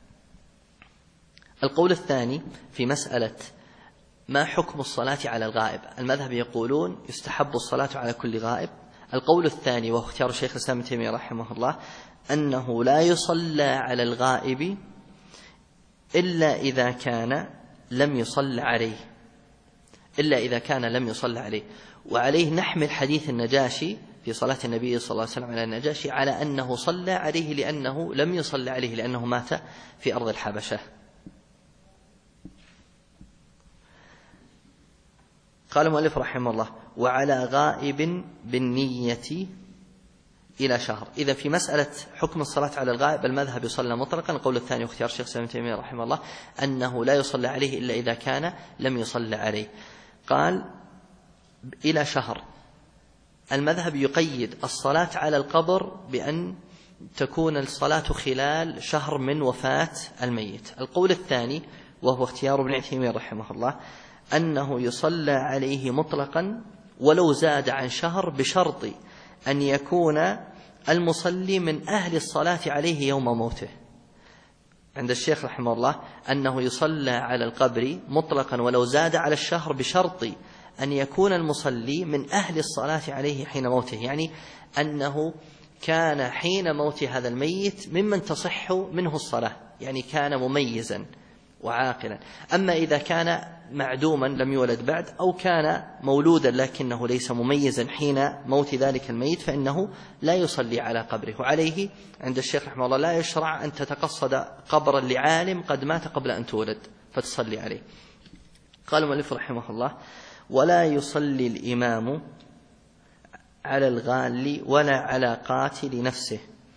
القول الثاني في مسألة ما حكم الصلاة على الغائب. المذهب يقولون يستحب الصلاة على كل غائب. القول الثاني وهو اختيار الشيخ الإسلام ابن تيمية رحمه الله أنه لا يصلى على الغائب إلا إذا كان لم يصلى عليه. وعليه نحمل حديث النجاشي في صلاة النبي صلى الله عليه وسلم على النجاشي على أنه صلى عليه لأنه لم يصلى عليه لأنه مات في أرض الحبشة. قال المؤلف رحمه الله وعلى غائب بالنية إلى شهر. إذا في مسألة حكم الصلاة على الغائب المذهب يصلى مطلقا. القول الثاني واختيار الشيخ الإسلام ابن تيمية رحمه الله أنه لا يصلى عليه إلا إذا كان لم يصلى عليه. قال إلى شهر. المذهب يقيد الصلاة على القبر بأن تكون الصلاة خلال شهر من وفاة الميت. القول الثاني وهو اختيار ابن تيمية رحمه الله أنه يصلى عليه مطلقا ولو زاد عن شهر بشرط أن يكون المصلي من أهل الصلاة عليه يوم موته. عند الشيخ رحمه الله أنه يصلى على القبر مطلقا ولو زاد على الشهر بشرط أن يكون المصلي من أهل الصلاة عليه حين موته، يعني أنه كان حين موت هذا الميت ممن تصح منه الصلاة، يعني كان مميزا وعاقلا. أما إذا كان معدوما لم يولد بعد، أو كان مولودا لكنه ليس مميزا حين موت ذلك الميت، فإنه لا يصلي على قبره. وعليه عند الشيخ رحمه الله لا يشرع أن تتقصد قبرا لعالم قد مات قبل أن تولد فتصلي عليه. قال المؤلف رحمه الله: ولا يصلي الإمام على الغال ولا على قاتل نفسه.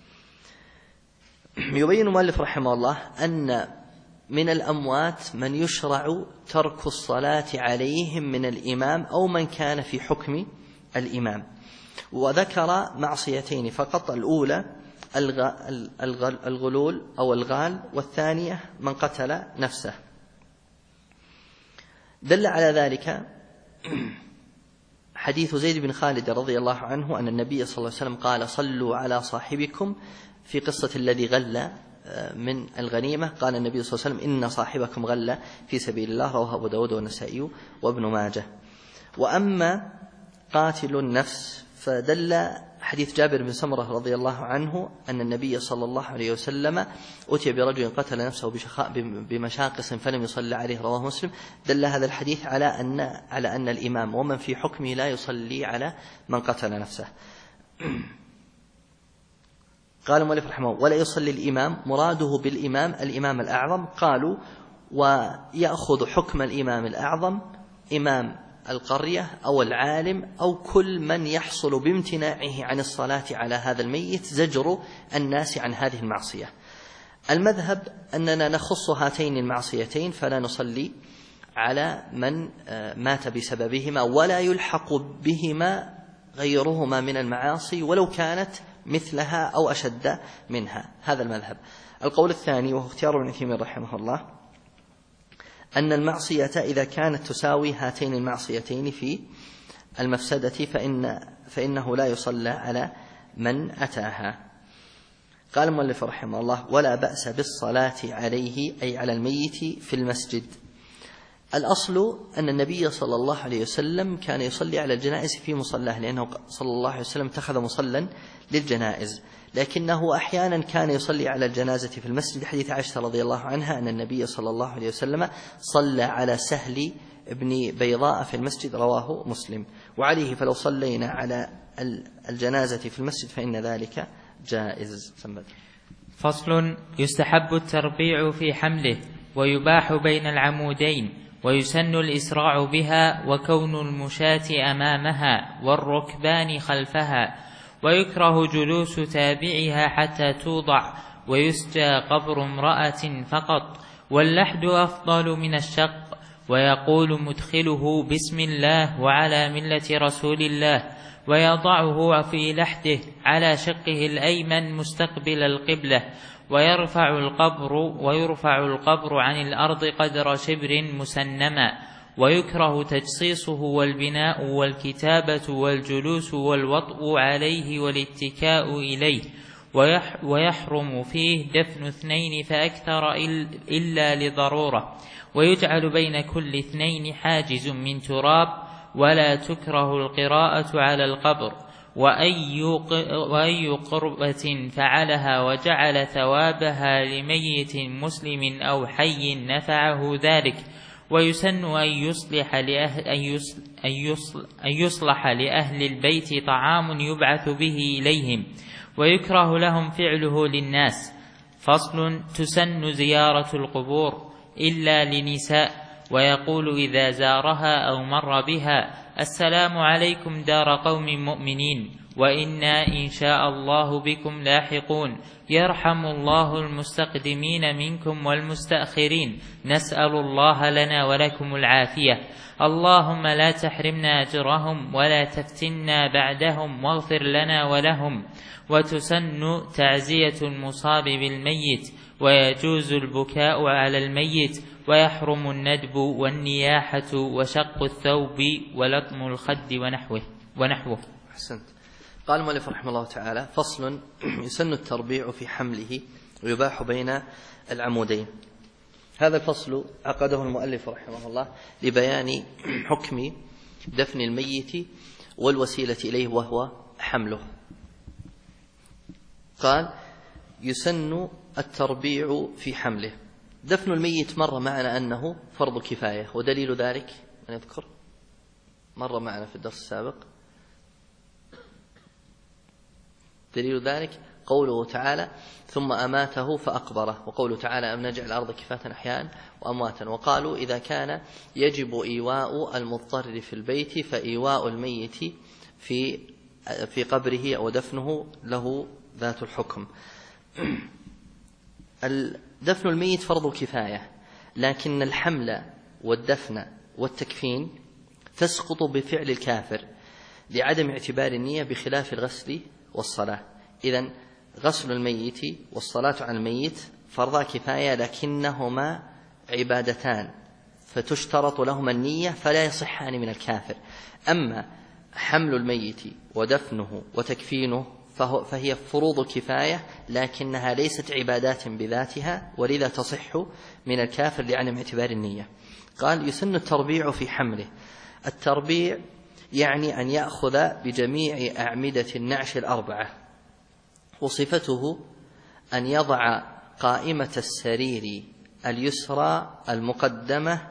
يبين المؤلف رحمه الله أن من الأموات من يشرع ترك الصلاة عليهم من الإمام أو من كان في حكم الإمام، وذكر معصيتين فقط: الأولى الغلول أو الغال، والثانية من قتل نفسه. دل على ذلك حديث زيد بن خالد رضي الله عنه أن النبي صلى الله عليه وسلم قال: صلوا على صاحبكم، في قصة الذي غل من الغنيمة. قال النبي صلى الله عليه وسلم: إن صاحبكم غل في سبيل الله، رواه أبو داود والنسائي وابن ماجه. وأما قاتل النفس فدل حديث جابر بن سمرة رضي الله عنه أن النبي صلى الله عليه وسلم أتي برجل قتل نفسه بمشاقص فلم يصلى عليه، رواه مسلم. دل هذا الحديث على أن الإمام ومن في حكمه لا يصلي على من قتل نفسه. قال المؤلف رحمه الله: ولا يصلي الإمام، مراده بالإمام الإمام الأعظم. قالوا: ويأخذ حكم الإمام الأعظم إمام القرية أو العالم أو كل من يحصل بامتناعه عن الصلاة على هذا الميت زجر الناس عن هذه المعصية. المذهب أننا نخص هاتين المعصيتين فلا نصلي على من مات بسببهما، ولا يلحق بهما غيرهما من المعاصي ولو كانت مثلها أو أشد منها. هذا المذهب. القول الثاني وهو اختيار ابن عثيمين رحمه الله أن المعصية إذا كانت تساوي هاتين المعصيتين في المفسدة فإنه لا يصلى على من أتاها. قال المؤلف رحمه الله: ولا بأس بالصلاة عليه أي على الميت في المسجد. الأصل أن النبي صلى الله عليه وسلم كان يصلي على الجنائز في مصلاه، لأنه صلى الله عليه وسلم اتخذ مصلا للجنائز، لكنه أحيانا كان يصلي على الجنازة في المسجد. حديث عائشة رضي الله عنها أن النبي صلى الله عليه وسلم صلى على سهل ابن بيضاء في المسجد، رواه مسلم. وعليه فلو صلينا على الجنازة في المسجد فإن ذلك جائز. فصل: يستحب التربيع في حمله، ويباح بين العمودين، ويسن الإسراع بها، وكون المشاة أمامها والركبان خلفها، ويكره جلوس تابعها حتى توضع، ويسجى قبر امرأة فقط، واللحد أفضل من الشق، ويقول مدخله بسم الله وعلى ملة رسول الله، ويضعه في لحده على شقه الأيمن مستقبل القبلة، ويرفع القبر عن الأرض قدر شبر مسنما، ويكره تجصيصه والبناء والكتابة والجلوس والوطء عليه والاتكاء إليه، ويحرم فيه دفن 2 فأكثر إلا لضرورة، ويجعل بين كل 2 حاجز من تراب، ولا تكره القراءة على القبر، وأي قربة فعلها وجعل ثوابها لميت مسلم أو حي نفعه ذلك. ويسن أن يصلح لأهل البيت طعام يبعث به إليهم، ويكره لهم فعله للناس. فصل: تسن زيارة القبور إلا لنساء، ويقول إذا زارها أو مر بها: السلام عليكم دار قوم مؤمنين، وإنا إن شاء الله بكم لاحقون، يرحم الله المستقدمين منكم والمستأخرين، نسأل الله لنا ولكم العافية، اللهم لا تحرمنا أجرهم ولا تفتنا بعدهم، واغفر لنا ولهم. وتسن تعزية المصاب بالميت، ويجوز البكاء على الميت، ويحرم الندب والنياحة وشق الثوب ولطم الخد ونحوه. أحسنت. قال المؤلف رحمه الله تعالى: فصل: يسن التربيع في حمله، ويباح بين العمودين. هذا الفصل عقده المؤلف رحمه الله لبيان حكم دفن الميت والوسيلة إليه وهو حمله. قال: يسن التربيع في حمله. دفن الميت مر معنا أنه فرض كفاية، ودليل ذلك أن يذكر مر معنا في الدرس السابق. دليل ذلك قوله تعالى ثم أماته فأقبره، وقوله تعالى أم نجعل الأرض كفاة أحياء وأمواتا. وقالوا إذا كان يجب إيواء المضطر في البيت فإيواء الميت في قبره أو دفنه له ذات الحكم. دفن الميت فرض كفاية، لكن الحمل والدفن والتكفين تسقط بفعل الكافر لعدم اعتبار النية بخلاف الغسل والصلاة. إذن غسل الميت والصلاة على الميت فرضا كفاية، لكنهما عبادتان فتشترط لهما النية فلا يصحان من الكافر. أما حمل الميت ودفنه وتكفينه فهي فروض كفاية، لكنها ليست عبادات بذاتها، ولذا تصح من الكافر لعدم اعتبار النية. قال يسن التربيع في حمله. التربيع يعني أن يأخذ بجميع أعمدة النعش الأربعة، وصفته أن يضع قائمة السرير اليسرى المقدمة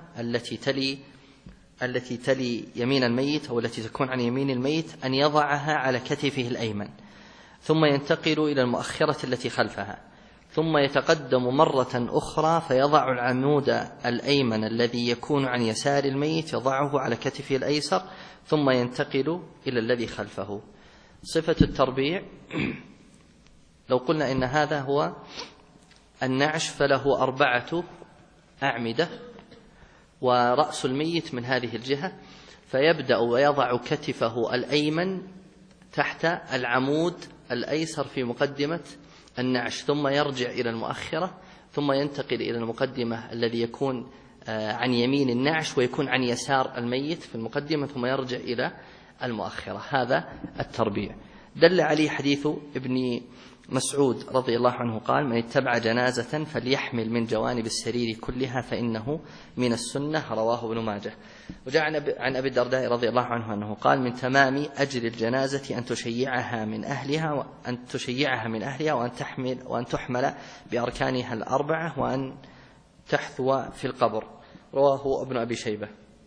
التي تلي يمين الميت أو التي تكون عن يمين الميت، أن يضعها على كتفه الأيمن، ثم ينتقل إلى المؤخرة التي خلفها، ثم يتقدم مرة أخرى فيضع العمود الأيمن الذي يكون عن يسار الميت يضعه على كتفه الأيسر، ثم ينتقل إلى الذي خلفه. صفة التربيع لو قلنا إن هذا هو النعش فله 4 أعمدة ورأس الميت من هذه الجهة، فيبدأ ويضع كتفه الأيمن تحت العمود الأيسر في مقدمة النعش، ثم يرجع إلى المؤخرة، ثم ينتقل إلى المقدمة الذي يكون عن يمين النعش ويكون عن يسار الميت في المقدمة، ثم يرجع إلى المؤخرة. هذا التربيع. دل عليه حديث ابن مسعود رضي الله عنه قال من اتبع جنازة فليحمل من جوانب السرير كلها فإنه من السنة، رواه ابن ماجه. وجاء عن أبي الدرداء رضي الله عنه أنه قال من تمام أجر الجنازة أن تشيعها من أهلها وأن تحمل بأركانها الأربعة وأن تحثو في القبر، رواه ابن أبي شيبة.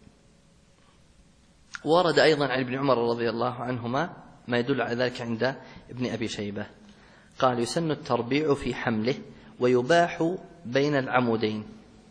ورد أيضا عن ابن عمر رضي الله عنهما ما يدل على ذلك عند ابن أبي شيبة. قال يسن التربيع في حمله ويباح بين العمودين.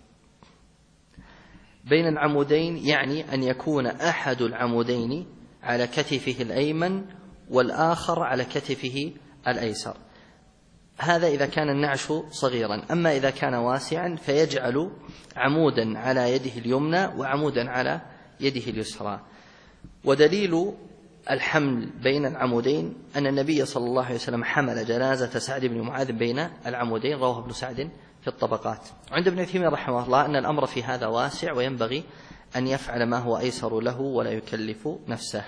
بين العمودين يعني أن يكون أحد العمودين على كتفه الأيمن والآخر على كتفه الأيسر. هذا إذا كان النعش صغيرا. أما إذا كان واسعا فيجعل عمودا على يده اليمنى وعمودا على يده اليسرى. ودليل الحمل بين العمودين أن النبي صلى الله عليه وسلم حمل جنازة سعد بن معاذ بين العمودين، رواه ابن سعد في الطبقات. عند ابن عثيمين رحمه الله أن الأمر في هذا واسع وينبغي أن يفعل ما هو أيسر له ولا يكلف نفسه.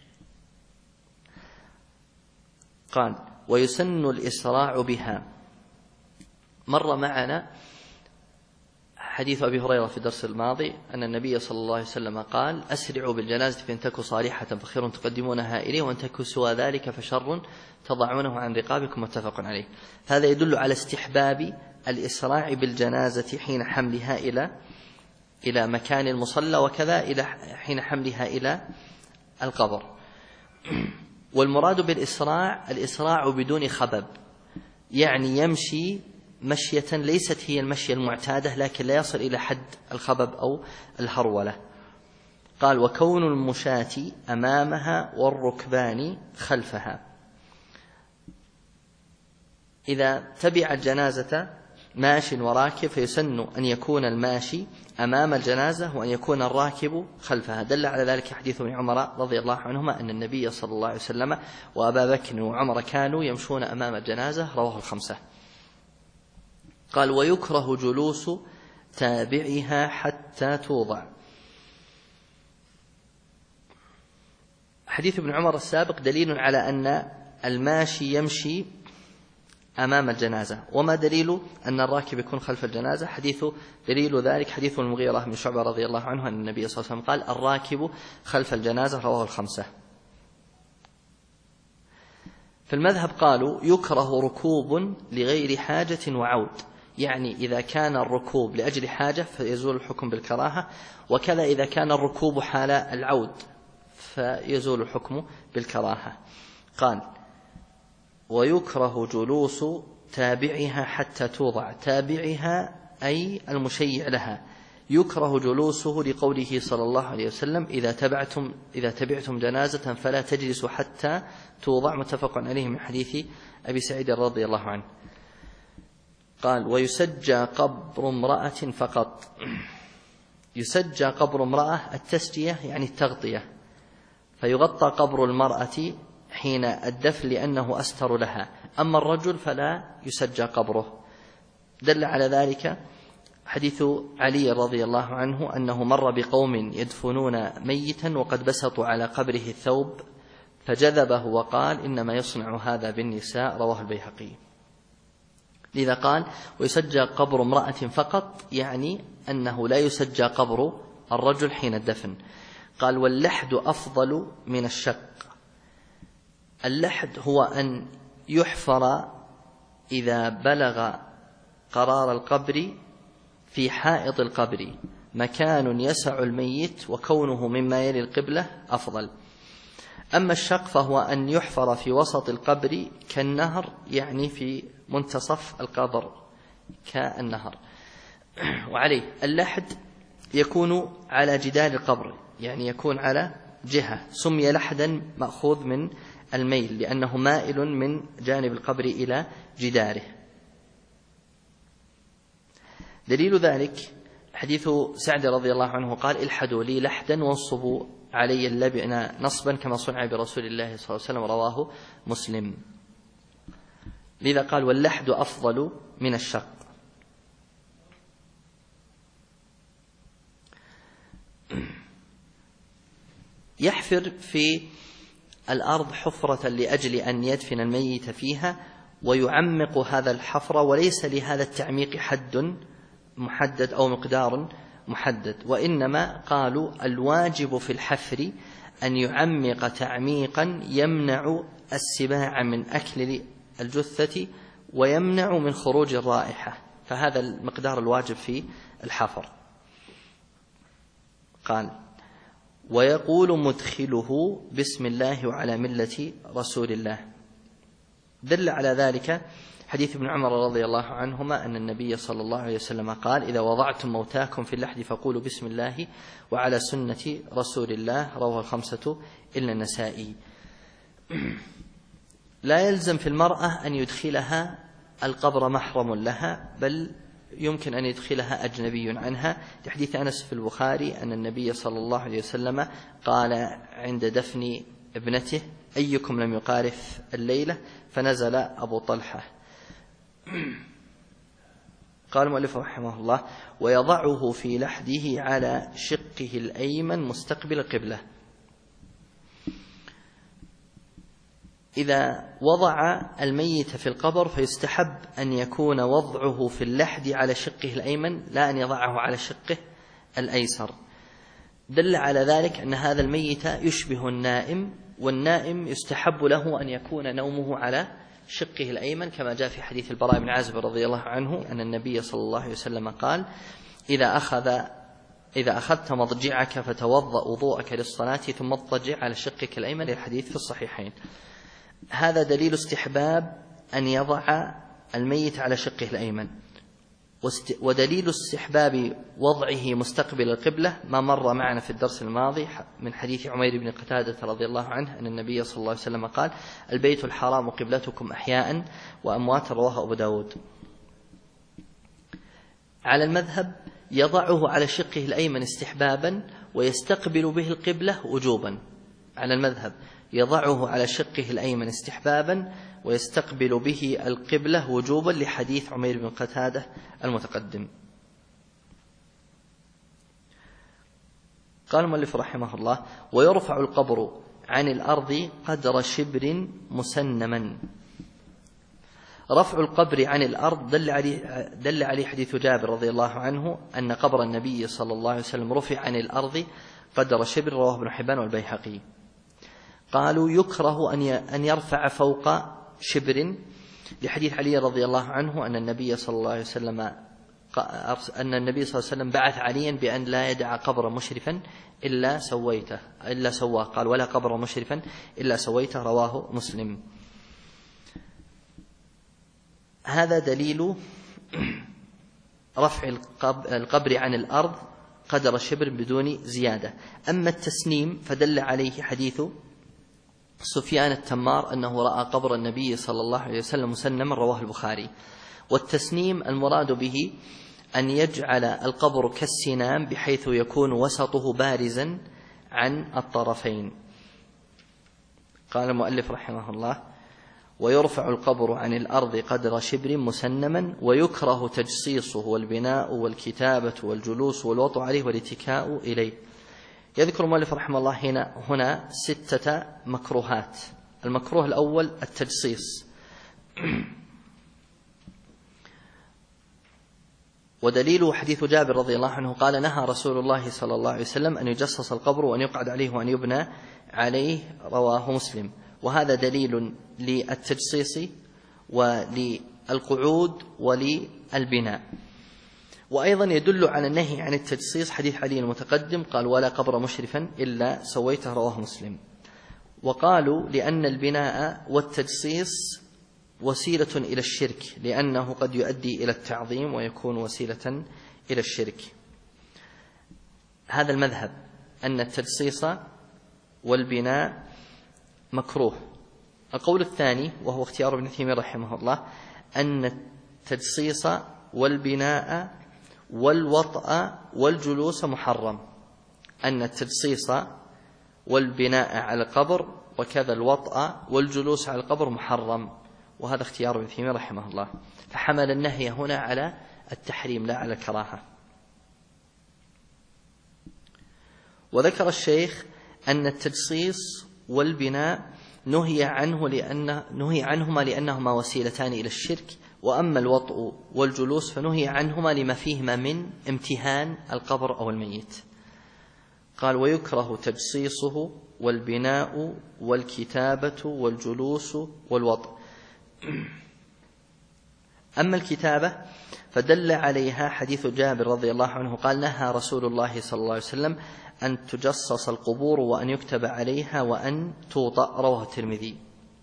قال ويسن الإسراع بها. مر معنا حديث أبي هريرة في الدرس الماضي أن النبي صلى الله عليه وسلم قال أسرعوا بالجنازة فإن تك صالحة فخير تقدمونها إليه وإن تك سوى ذلك فشر تضعونه عن رقابكم، متفق عليه. هذا يدل على استحباب الإسراع بالجنازة حين حملها إلى مكان المصلى، وكذا حين حملها إلى القبر. والمراد بالإسراع الإسراع بدون خبب، يعني يمشي مشية ليست هي المشية المعتادة لكن لا يصل إلى حد الخبب أو الهرولة. قال وكون المشاة أمامها والركبان خلفها. إذا تبع الجنازة ماش وراكب فيسن أن يكون الماشي أمام الجنازة وأن يكون الراكب خلفها. دل على ذلك حديث ابن عمر رضي الله عنهما أن النبي صلى الله عليه وسلم وأبا بكر وعمر كانوا يمشون أمام الجنازة، رواه الخمسة. قال ويكره جلوس تابعها حتى توضع. حديث ابن عمر السابق دليل على أن الماشي يمشي أمام الجنازة. وما دليل أن الراكب يكون خلف الجنازة؟ دليل ذلك حديث المغيرة بن شعبة رضي الله عنه أن النبي صلى الله عليه وسلم قال الراكب خلف الجنازة، رواه الخمسة. في المذهب قالوا يكره ركوب لغير حاجة وعود، يعني إذا كان الركوب لأجل حاجة فيزول الحكم بالكراهة، وكذا إذا كان الركوب حال العود فيزول الحكم بالكراهة. قال: ويكره جلوس تابعها حتى توضع. تابعها أي المشيع لها، يكره جلوسه لقوله صلى الله عليه وسلم: إذا تبعتم جنازة فلا تجلسوا حتى توضع، متفق عليه من حديث أبي سعيد رضي الله عنه. قال: ويسجى قبر امرأة فقط. يسجى قبر امرأة، التسجية يعني التغطية، فيغطى قبر المرأة حين الدفن لأنه أستر لها، أما الرجل فلا يسجى قبره. دل على ذلك حديث علي رضي الله عنه أنه مر بقوم يدفنون ميتا وقد بسطوا على قبره الثوب فجذبه وقال: إنما يصنع هذا بالنساء، رواه البيهقي. لذا قال: ويسجى قبر امرأة فقط، يعني أنه لا يسجى قبر الرجل حين الدفن. قال: واللحد أفضل من الشق. اللحد هو أن يحفر إذا بلغ قرار القبر في حائط القبر مكان يسع الميت وكونه مما يلي القبلة أفضل. أما الشق فهو أن يحفر في وسط القبر كالنهر، يعني في منتصف القبر كالنهر. وعليه اللحد يكون على جدار القبر، يعني يكون على جهة، سمي لحدا مأخوذ من الميل لأنه مائل من جانب القبر إلى جداره. دليل ذلك حديث سعد رضي الله عنه قال: الحدوا لي لحدا وانصبوا علي اللبن نصبا كما صنع برسول الله صلى الله عليه وسلم، رواه مسلم. لذا قال: واللحد أفضل من الشق. يحفر في الأرض حفرة لأجل أن يدفن الميت فيها ويعمق هذا الحفر، وليس لهذا التعميق حد محدد أو مقدار محدد، وإنما قالوا الواجب في الحفر أن يعمق تعميقا يمنع السباع من أكل الجثة ويمنع من خروج الرائحة، فهذا المقدار الواجب في الحفر. قال: ويقول مدخله بسم الله وعلى ملة رسول الله. دل على ذلك حديث ابن عمر رضي الله عنهما أن النبي صلى الله عليه وسلم قال: إذا وضعتم موتاكم في اللحد فقولوا بسم الله وعلى سنة رسول الله، رواه الخمسة إلا النسائي. لا يلزم في المرأة أن يدخلها القبر محرم لها، بل يمكن أن يدخلها أجنبي عنها، لحديث أنس في البخاري أن النبي صلى الله عليه وسلم قال عند دفن ابنته: أيكم لم يقارف الليلة؟ فنزل أبو طلحة. قال المؤلف رحمه الله: ويضعه في لحده على شقه الأيمن مستقبل القبلة. إذا وضع الميت في القبر فيستحب أن يكون وضعه في اللحد على شقه الأيمن، لا أن يضعه على شقه الأيسر. دل على ذلك أن هذا الميت يشبه النائم، والنائم يستحب له أن يكون نومه على شقه الأيمن، كما جاء في حديث البراء بن عازب رضي الله عنه أن النبي صلى الله عليه وسلم قال: إذا أخذت مضجعك فتوضأ وضوءك للصلاة ثم اضطجع على شقك الأيمن، الحديث في الصحيحين. هذا دليل استحباب أن يضع الميت على شقه الأيمن. ودليل استحباب وضعه مستقبل القبلة ما مر معنا في الدرس الماضي من حديث عمير بن قتادة رضي الله عنه أن النبي صلى الله عليه وسلم قال: البيت الحرام قبلتكم أحياء وأموات، رواه أبو داود. على المذهب يضعه على شقه الأيمن استحبابا ويستقبل به القبلة وجوبا. على المذهب يضعه على شقه الأيمن استحبابا ويستقبل به القبلة وجوبا، لحديث عمير بن قتادة المتقدم. قال المؤلف رحمه الله: ويرفع القبر عن الأرض قدر شبر مسنما. رفع القبر عن الأرض دل عليه حديث جابر رضي الله عنه أن قبر النبي صلى الله عليه وسلم رفع عن الأرض قدر شبر، رواه ابن حبان والبيهقي. قالوا: يكره أن يرفع فوق شبر، لحديث علي رضي الله عنه أن النبي صلى الله عليه وسلم بعث عليا بأن لا يدع قبر مشرفا إلا سواه، قال ولا قبر مشرفا إلا سويته، رواه مسلم. هذا دليل رفع القبر عن الأرض قدر شبر بدون زيادة. أما التسنيم فدل عليه حديث سفيان التمار أنه رأى قبر النبي صلى الله عليه وسلم مسنما، رواه البخاري. والتسنيم المراد به أن يجعل القبر كالسنام بحيث يكون وسطه بارزا عن الطرفين. قال المؤلف رحمه الله: ويرفع القبر عن الأرض قدر شبر مسنما، ويكره تجصيصه والبناء والكتابة والجلوس والوطء عليه والاتكاء إليه. يذكر المؤلف رحمه الله هنا 6 مكروهات. المكروه الأول التجصيص، ودليله حديث جابر رضي الله عنه قال: نهى رسول الله صلى الله عليه وسلم أن يجصص القبر وأن يقعد عليه وأن يبنى عليه، رواه مسلم. وهذا دليل للتجصيص وللقعود وللبناء. وأيضا يدل على النهي عن التجصيص حديث علي المتقدم قال: ولا قبر مشرفا إلا سويته، رواه مسلم. وقالوا لأن البناء والتجصيص وسيلة إلى الشرك، لأنه قد يؤدي إلى التعظيم ويكون وسيلة إلى الشرك. هذا المذهب أن التجصيص والبناء مكروه. القول الثاني وهو اختيار ابن تيمية رحمه الله أن التجصيص والبناء والوطأ والجلوس محرم، أن التجصيص والبناء على القبر وكذا الوطأ والجلوس على القبر محرم، وهذا اختيار ابن تيمية رحمه الله، فحمل النهي هنا على التحريم لا على الكراهة. وذكر الشيخ أن التجصيص والبناء نهي عنهما لأنهما وسيلتان إلى الشرك، وأما الوطء والجلوس فنهي عنهما لما فيهما من امتهان القبر أو الميت. قال: ويكره تجصيصه والبناء والكتابة والجلوس والوطء. أما الكتابة فدل عليها حديث جابر رضي الله عنه قال: نهى رسول الله صلى الله عليه وسلم أن تجصص القبور وأن يكتب عليها وأن توطأ، رواه الترمذي.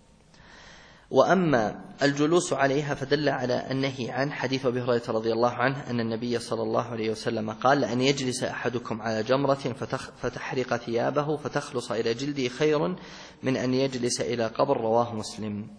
وأما الجلوس عليها فدل على النهي عن حديث أبي هريرة رضي الله عنه أن النبي صلى الله عليه وسلم قال: لأن يجلس أحدكم على جمرة فتحرق ثيابه فتخلص إلى جلده خير من أن يجلس إلى قبر، رواه مسلم.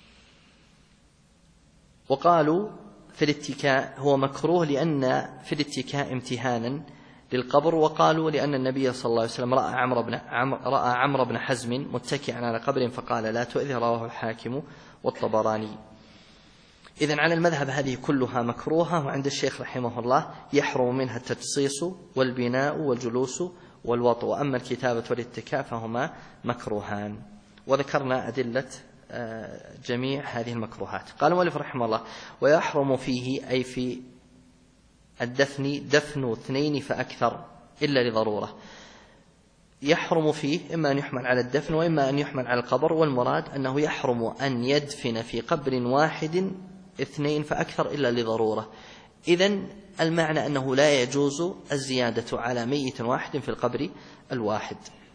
وقالوا في الاتكاء هو مكروه لأن في الاتكاء امتهانا للقبر، وقالوا لأن النبي صلى الله عليه وسلم رأى عمرو بن حزم متكئا على قبر فقال: لا تؤذي، رواه الحاكم والطبراني. إذن على المذهب هذه كلها مكروهة، وعند الشيخ رحمه الله يحرم منها التجصيص والبناء والجلوس والوطء، وأما الكتابة والاتكاء فهما مكروهان. وذكرنا أدلة جميع هذه المكروهات. قال المؤلف رحمه الله: ويحرم فيه أي في الدفن دفن 2 فأكثر إلا لضرورة. يحرم فيه إما أن يحمل على الدفن وإما أن يحمل على القبر، والمراد أنه يحرم أن يدفن في قبر واحد 2 فأكثر إلا لضرورة. إذن المعنى أنه لا يجوز الزيادة على ميت واحد في القبر الواحد.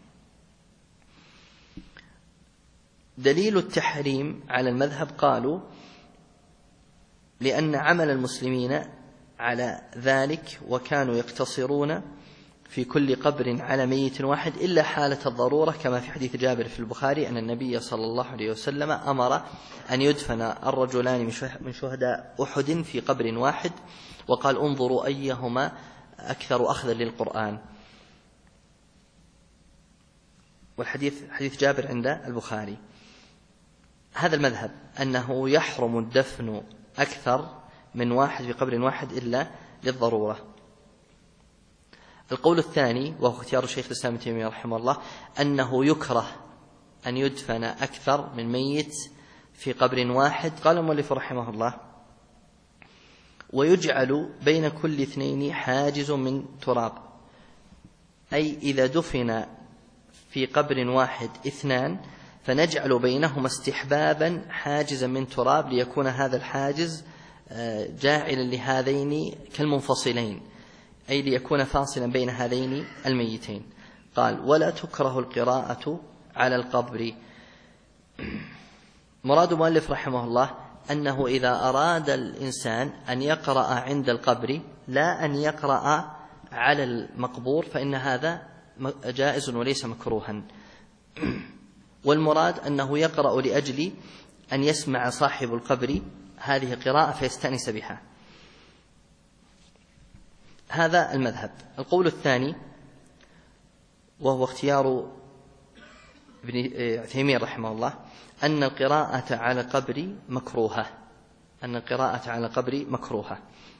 دليل التحريم على المذهب قالوا: لأن عمل المسلمين على ذلك، وكانوا يقتصرون في كل قبر على ميت واحد إلا حالة الضرورة، كما في حديث جابر في البخاري أن النبي صلى الله عليه وسلم أمر أن يدفن الرجلان من شهداء أحد في قبر واحد، وقال: انظروا أيهما أكثر أخذا للقرآن. والحديث حديث جابر عند البخاري. هذا المذهب أنه يحرم الدفن أكثر من واحد في قبر واحد إلا للضرورة. القول الثاني وهو اختيار الشيخ الإسلام ابن تيمية رحمه الله أنه يكره أن يدفن أكثر من ميت في قبر واحد. قال المؤلف رحمه الله: ويجعل بين كل 2 حاجز من تراب، أي إذا دفن في قبر واحد 2 فنجعل بينهما استحبابا حاجزا من تراب ليكون هذا الحاجز جاعلا لهذين كالمنفصلين، أي ليكون فاصلا بين هذين الميتين. قال: ولا تكره القراءة على القبر. مراد المؤلف رحمه الله أنه إذا أراد الإنسان أن يقرأ عند القبر لا أن يقرأ على المقبور فإن هذا جائز وليس مكروها، والمراد أنه يقرأ لأجل أن يسمع صاحب القبر هذه قراءة فيستأنس بها. هذا المذهب. القول الثاني وهو اختيار ابن عثيمين رحمه الله أن القراءة على قبر مكروهة، أن القراءة على قبر مكروهة.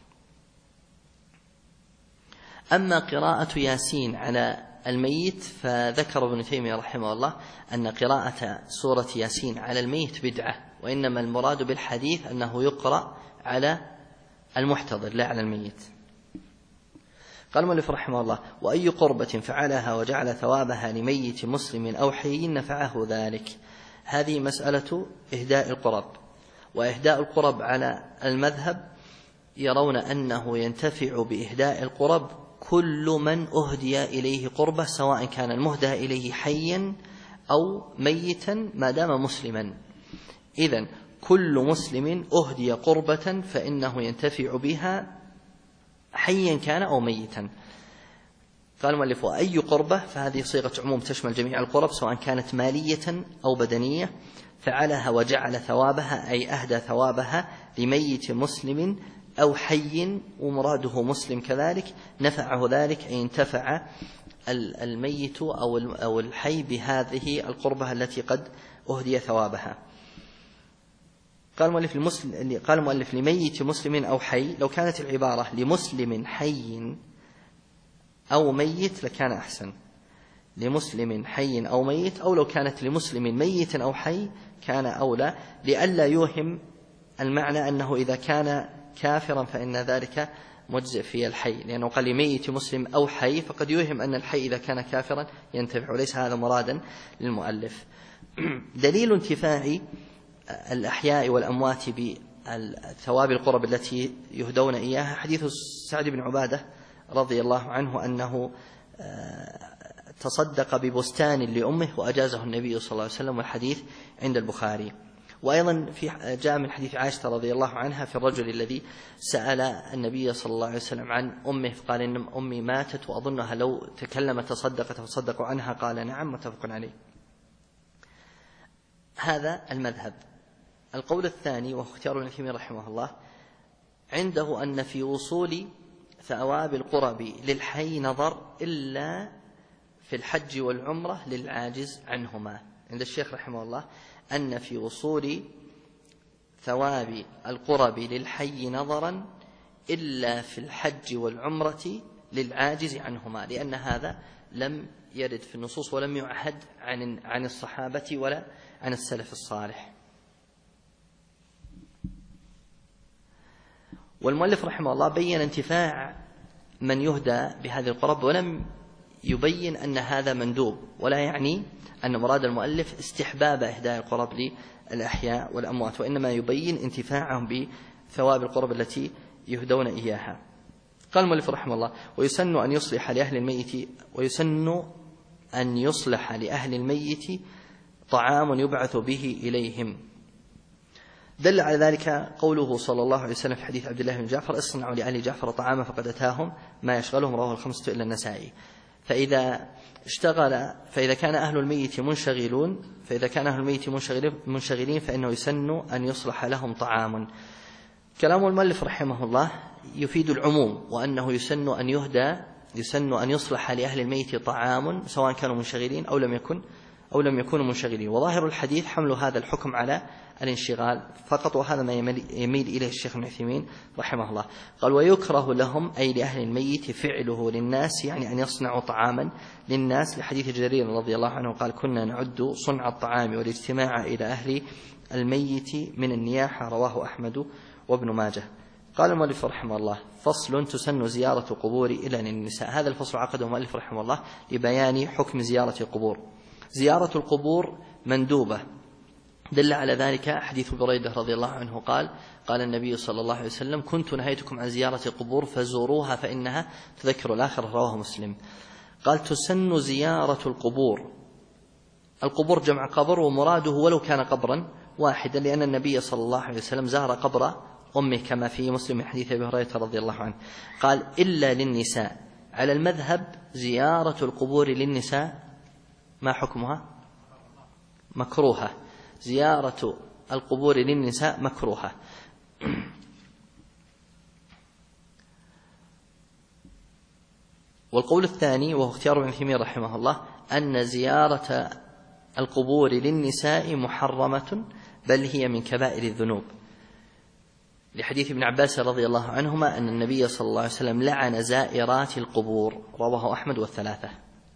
أما قراءة ياسين على الميت فذكر ابن تيمية رحمه الله أن قراءة سورة ياسين على الميت بدعة، وإنما المراد بالحديث أنه يقرأ على المحتضر لا على الميت. قال المؤلف رحمه الله: وأي قربة فعلها وجعل ثوابها لميت مسلم أو حي نفعه ذلك. هذه مسألة إهداء القرب، وإهداء القرب على المذهب يرون أنه ينتفع بإهداء القرب كل من أهدي إليه قربة، سواء كان المهدى إليه حيا أو ميتا ما دام مسلما. إذن كل مسلم أهدي قربة فإنه ينتفع بها حيا كان أو ميتا. قال المؤلف: وأي قربة، فهذه صيغة عموم تشمل جميع القرب سواء كانت مالية أو بدنية، فعلها وجعل ثوابها أي أهدى ثوابها لميت مسلم أو حي، ومراده مسلم كذلك، نفعه ذلك أي انتفع الميت أو الحي بهذه القربة التي قد أهدي ثوابها. قال المؤلف لميت مسلم أو حي، لو كانت العبارة لمسلم حي أو ميت لكان أحسن، لمسلم حي أو ميت، أو لو كانت لمسلم ميت أو حي كان أولى، لئلا يوهم المعنى أنه إذا كان كافرا فإن ذلك مجزئ في الحي، لأنه قال لميت مسلم أو حي فقد يوهم أن الحي إذا كان كافرا ينتفع، وليس هذا مرادا للمؤلف. دليل انتفاع الأحياء والأموات بثواب القرب التي يهدون إياها حديث سعد بن عبادة رضي الله عنه أنه تصدق ببستان لأمه وأجازه النبي صلى الله عليه وسلم، والحديث عند البخاري. وأيضا جاء من حديث عائشة رضي الله عنها في الرجل الذي سأل النبي صلى الله عليه وسلم عن أمه فقال: إن أمي ماتت وأظنها لو تكلمت تصدقت فصدقوا عنها، قال: نعم، متفق عليه. هذا المذهب. القول الثاني وهو اختيار ابن تيمية رحمه الله عنده أن في وصول ثواب القرب للحي نظر إلا في الحج والعمرة للعاجز عنهما. عند الشيخ رحمه الله أن في وصول ثواب القرب للحي نظرا إلا في الحج والعمرة للعاجز عنهما، لأن هذا لم يرد في النصوص ولم يعهد عن الصحابة ولا عن السلف الصالح. والمؤلف رحمه الله بين انتفاع من يهدى بهذه القرب ولم يبين أن هذا مندوب، ولا يعني أن مراد المؤلف استحباب إهداء القرب للأحياء والأموات، وإنما يبين انتفاعهم بثواب القرب التي يهدون إياها. قال المؤلف رحمه الله: ويسن أن يصلح لأهل الميت طعام يبعث به إليهم. دل على ذلك قوله صلى الله عليه وسلم في حديث عبد الله بن جعفر: اصنعوا لآل جعفر طعاما فقد أتاهم ما يشغلهم، رواه الخمسة إلا النسائي. فإذا كان أهل الميت منشغلين فإنه يسن أن يصلح لهم طعام. كلام المؤلف رحمه الله يفيد العموم، وأنه يسن أن يصلح لأهل الميت طعام سواء كانوا منشغلين أو لم يكونوا منشغلين. وظاهر الحديث حمل هذا الحكم على الانشغال فقط، وهذا ما يميل إليه الشيخ ابن عثيمين رحمه الله. قال: ويكره لهم أي لأهل الميت فعله للناس، يعني أن يصنعوا طعاما للناس، لحديث جرير رضي الله عنه قال: كنا نعد صنع الطعام والاجتماع إلى أهل الميت من النياحة، رواه أحمد وابن ماجه. قال المؤلف رحمه الله: فصل: تسن زيارة قبور إلى النساء. هذا الفصل عقده المؤلف رحمه الله لبيان حكم زيارة القبور. زيارة القبور مندوبة. دل على ذلك حديث بريدة رضي الله عنه قال النبي صلى الله عليه وسلم: كنت نهيتكم عن زيارة القبور فزوروها فإنها تذكر الآخرة، رواه مسلم. قال: تسن زيارة القبور جمع قبر، ومراده ولو كان قبرا واحدا، لأن النبي صلى الله عليه وسلم زار قبر أمه كما في مسلم من حديث أبي هريرة رضي الله عنه. قال: إلا للنساء. على المذهب زيارة القبور للنساء ما حكمها؟ مكروهة. زيارة القبور للنساء مكروهة. والقول الثاني وهو اختيار ابن تيمية رحمه الله أن زيارة القبور للنساء محرمة، بل هي من كبائر الذنوب، لحديث ابن عباس رضي الله عنهما أن النبي صلى الله عليه وسلم لعن زائرات القبور، رواه أحمد والثلاثة.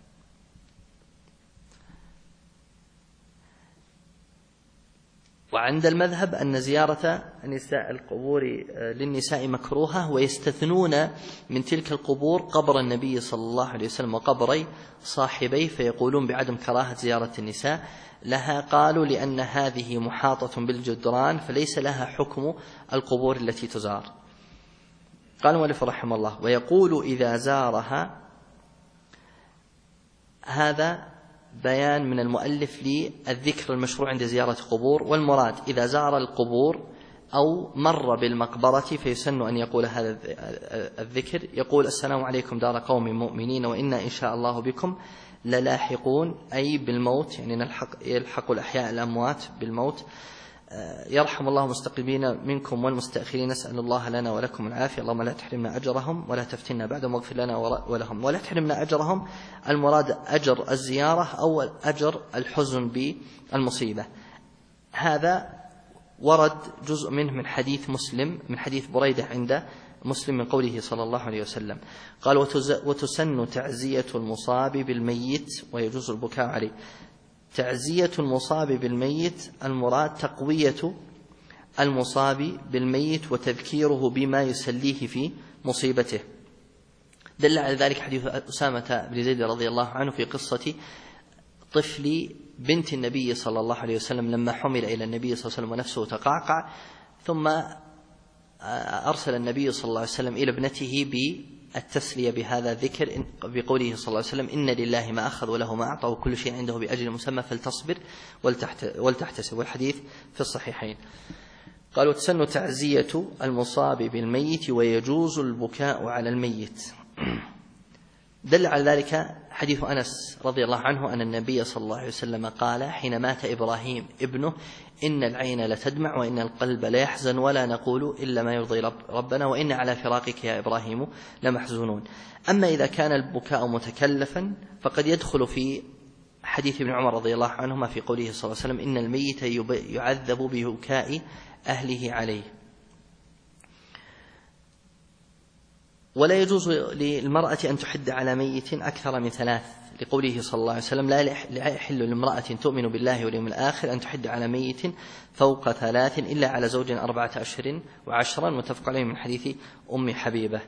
وعند المذهب أن زيارة نساء القبور للنساء مكروهة، ويستثنون من تلك القبور قبر النبي صلى الله عليه وسلم وقبري صاحبيه، فيقولون بعدم كراهة زيارة النساء لها. قالوا: لأن هذه محاطة بالجدران فليس لها حكم القبور التي تزار. قال المؤلف رحمه الله: ويقول إذا زارها. هذا بيان من المؤلف للذكر المشروع عند زيارة القبور، والمراد إذا زار القبور أو مر بالمقبرة فيسن أن يقول هذا الذكر، يقول: السلام عليكم دار قوم مؤمنين وإنا إن شاء الله بكم للاحقون، أي بالموت، يعني يلحق الأحياء الأموات بالموت. يرحم الله مستقبلين منكم والمستأخرين، نسأل الله لنا ولكم العافية، اللهم لا تحرمنا أجرهم ولا تفتنا بعدهم واغفر لنا ولهم. ولا تحرمنا أجرهم، المراد أجر الزيارة أو أجر الحزن بالمصيبة. هذا ورد جزء منه من حديث مسلم، من حديث بريدة عند مسلم من قوله صلى الله عليه وسلم قال: وتسن تعزية المصاب بالميت ويجوز البكاء عليه. تعزية المصاب بالميت المراد تقوية المصاب بالميت وتذكيره بما يسليه في مصيبته. دل على ذلك حديث أسامة بن زيد رضي الله عنه في قصة طفل بنت النبي صلى الله عليه وسلم لما حمل إلى النبي صلى الله عليه وسلم ونفسه تقعقع، ثم أرسل النبي صلى الله عليه وسلم إلى ابنته بالتسلية بهذا الذكر بقوله صلى الله عليه وسلم: إن لله ما أخذ وله ما أعطى وكل شيء عنده بأجل مسمى فلتصبر ولتحتسب. والحديث في الصحيحين. قالوا: تسن تعزية المصاب بالميت ويجوز البكاء على الميت. دل على ذلك حديث أنس رضي الله عنه أن النبي صلى الله عليه وسلم قال حين مات إبراهيم ابنه: إن العين لتدمع وإن القلب ليحزن ولا نقول إلا ما يرضي ربنا وإن على فراقك يا إبراهيم لمحزونون. أما إذا كان البكاء متكلفا فقد يدخل في حديث ابن عمر رضي الله عنهما في قوله صلى الله عليه وسلم: إن الميت يعذب ببكاء أهله عليه. ولا يجوز للمرأة أن تحد على ميت أكثر من 3، لقوله صلى الله عليه وسلم: لا يحل لامرأة تؤمن بالله واليوم الآخر أن تحد على ميت فوق 3 إلا على زوج 4 أشهر و10، متفق عليه من حديث أم حبيبة.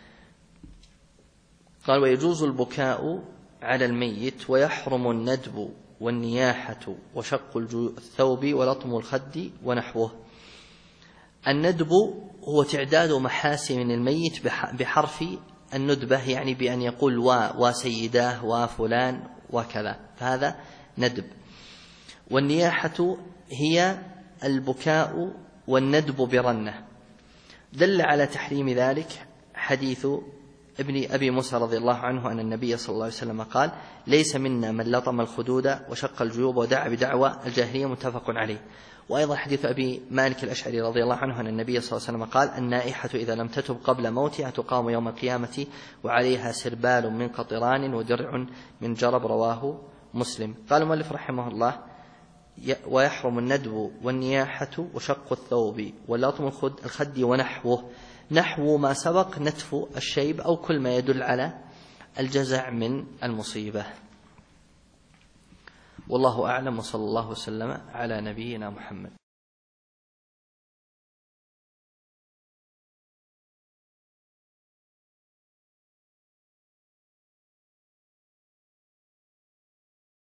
قال: ويجوز البكاء على الميت ويحرم الندب والنياحة وشق الثوب ولطم الخد ونحوه. الندب هو تعداد محاسن الميت بحرف الندبة، يعني بأن يقول وسيداه وفلان وكذا، فهذا ندب. والنياحة هي البكاء والندب برنة. دل على تحريم ذلك حديث ابن أبي موسى رضي الله عنه أن النبي صلى الله عليه وسلم قال: ليس منا من لطم الخدود وشق الجيوب ودعا بدعوى الجاهلية، متفق عليه. وأيضا حديث أبي مالك الأشعري رضي الله عنه أن النبي صلى الله عليه وسلم قال: النائحة إذا لم تتب قبل موتها تقام يوم القيامة وعليها سربال من قطران ودرع من جرب، رواه مسلم. قال المؤلف رحمه الله: ويحرم الندب والنياحة وشق الثوب ولطم الخد ونحوه. نحو ما سبق نتف الشيب أو كل ما يدل على الجزع من المصيبة. والله أعلم، وصلى الله وسلم على نبينا محمد.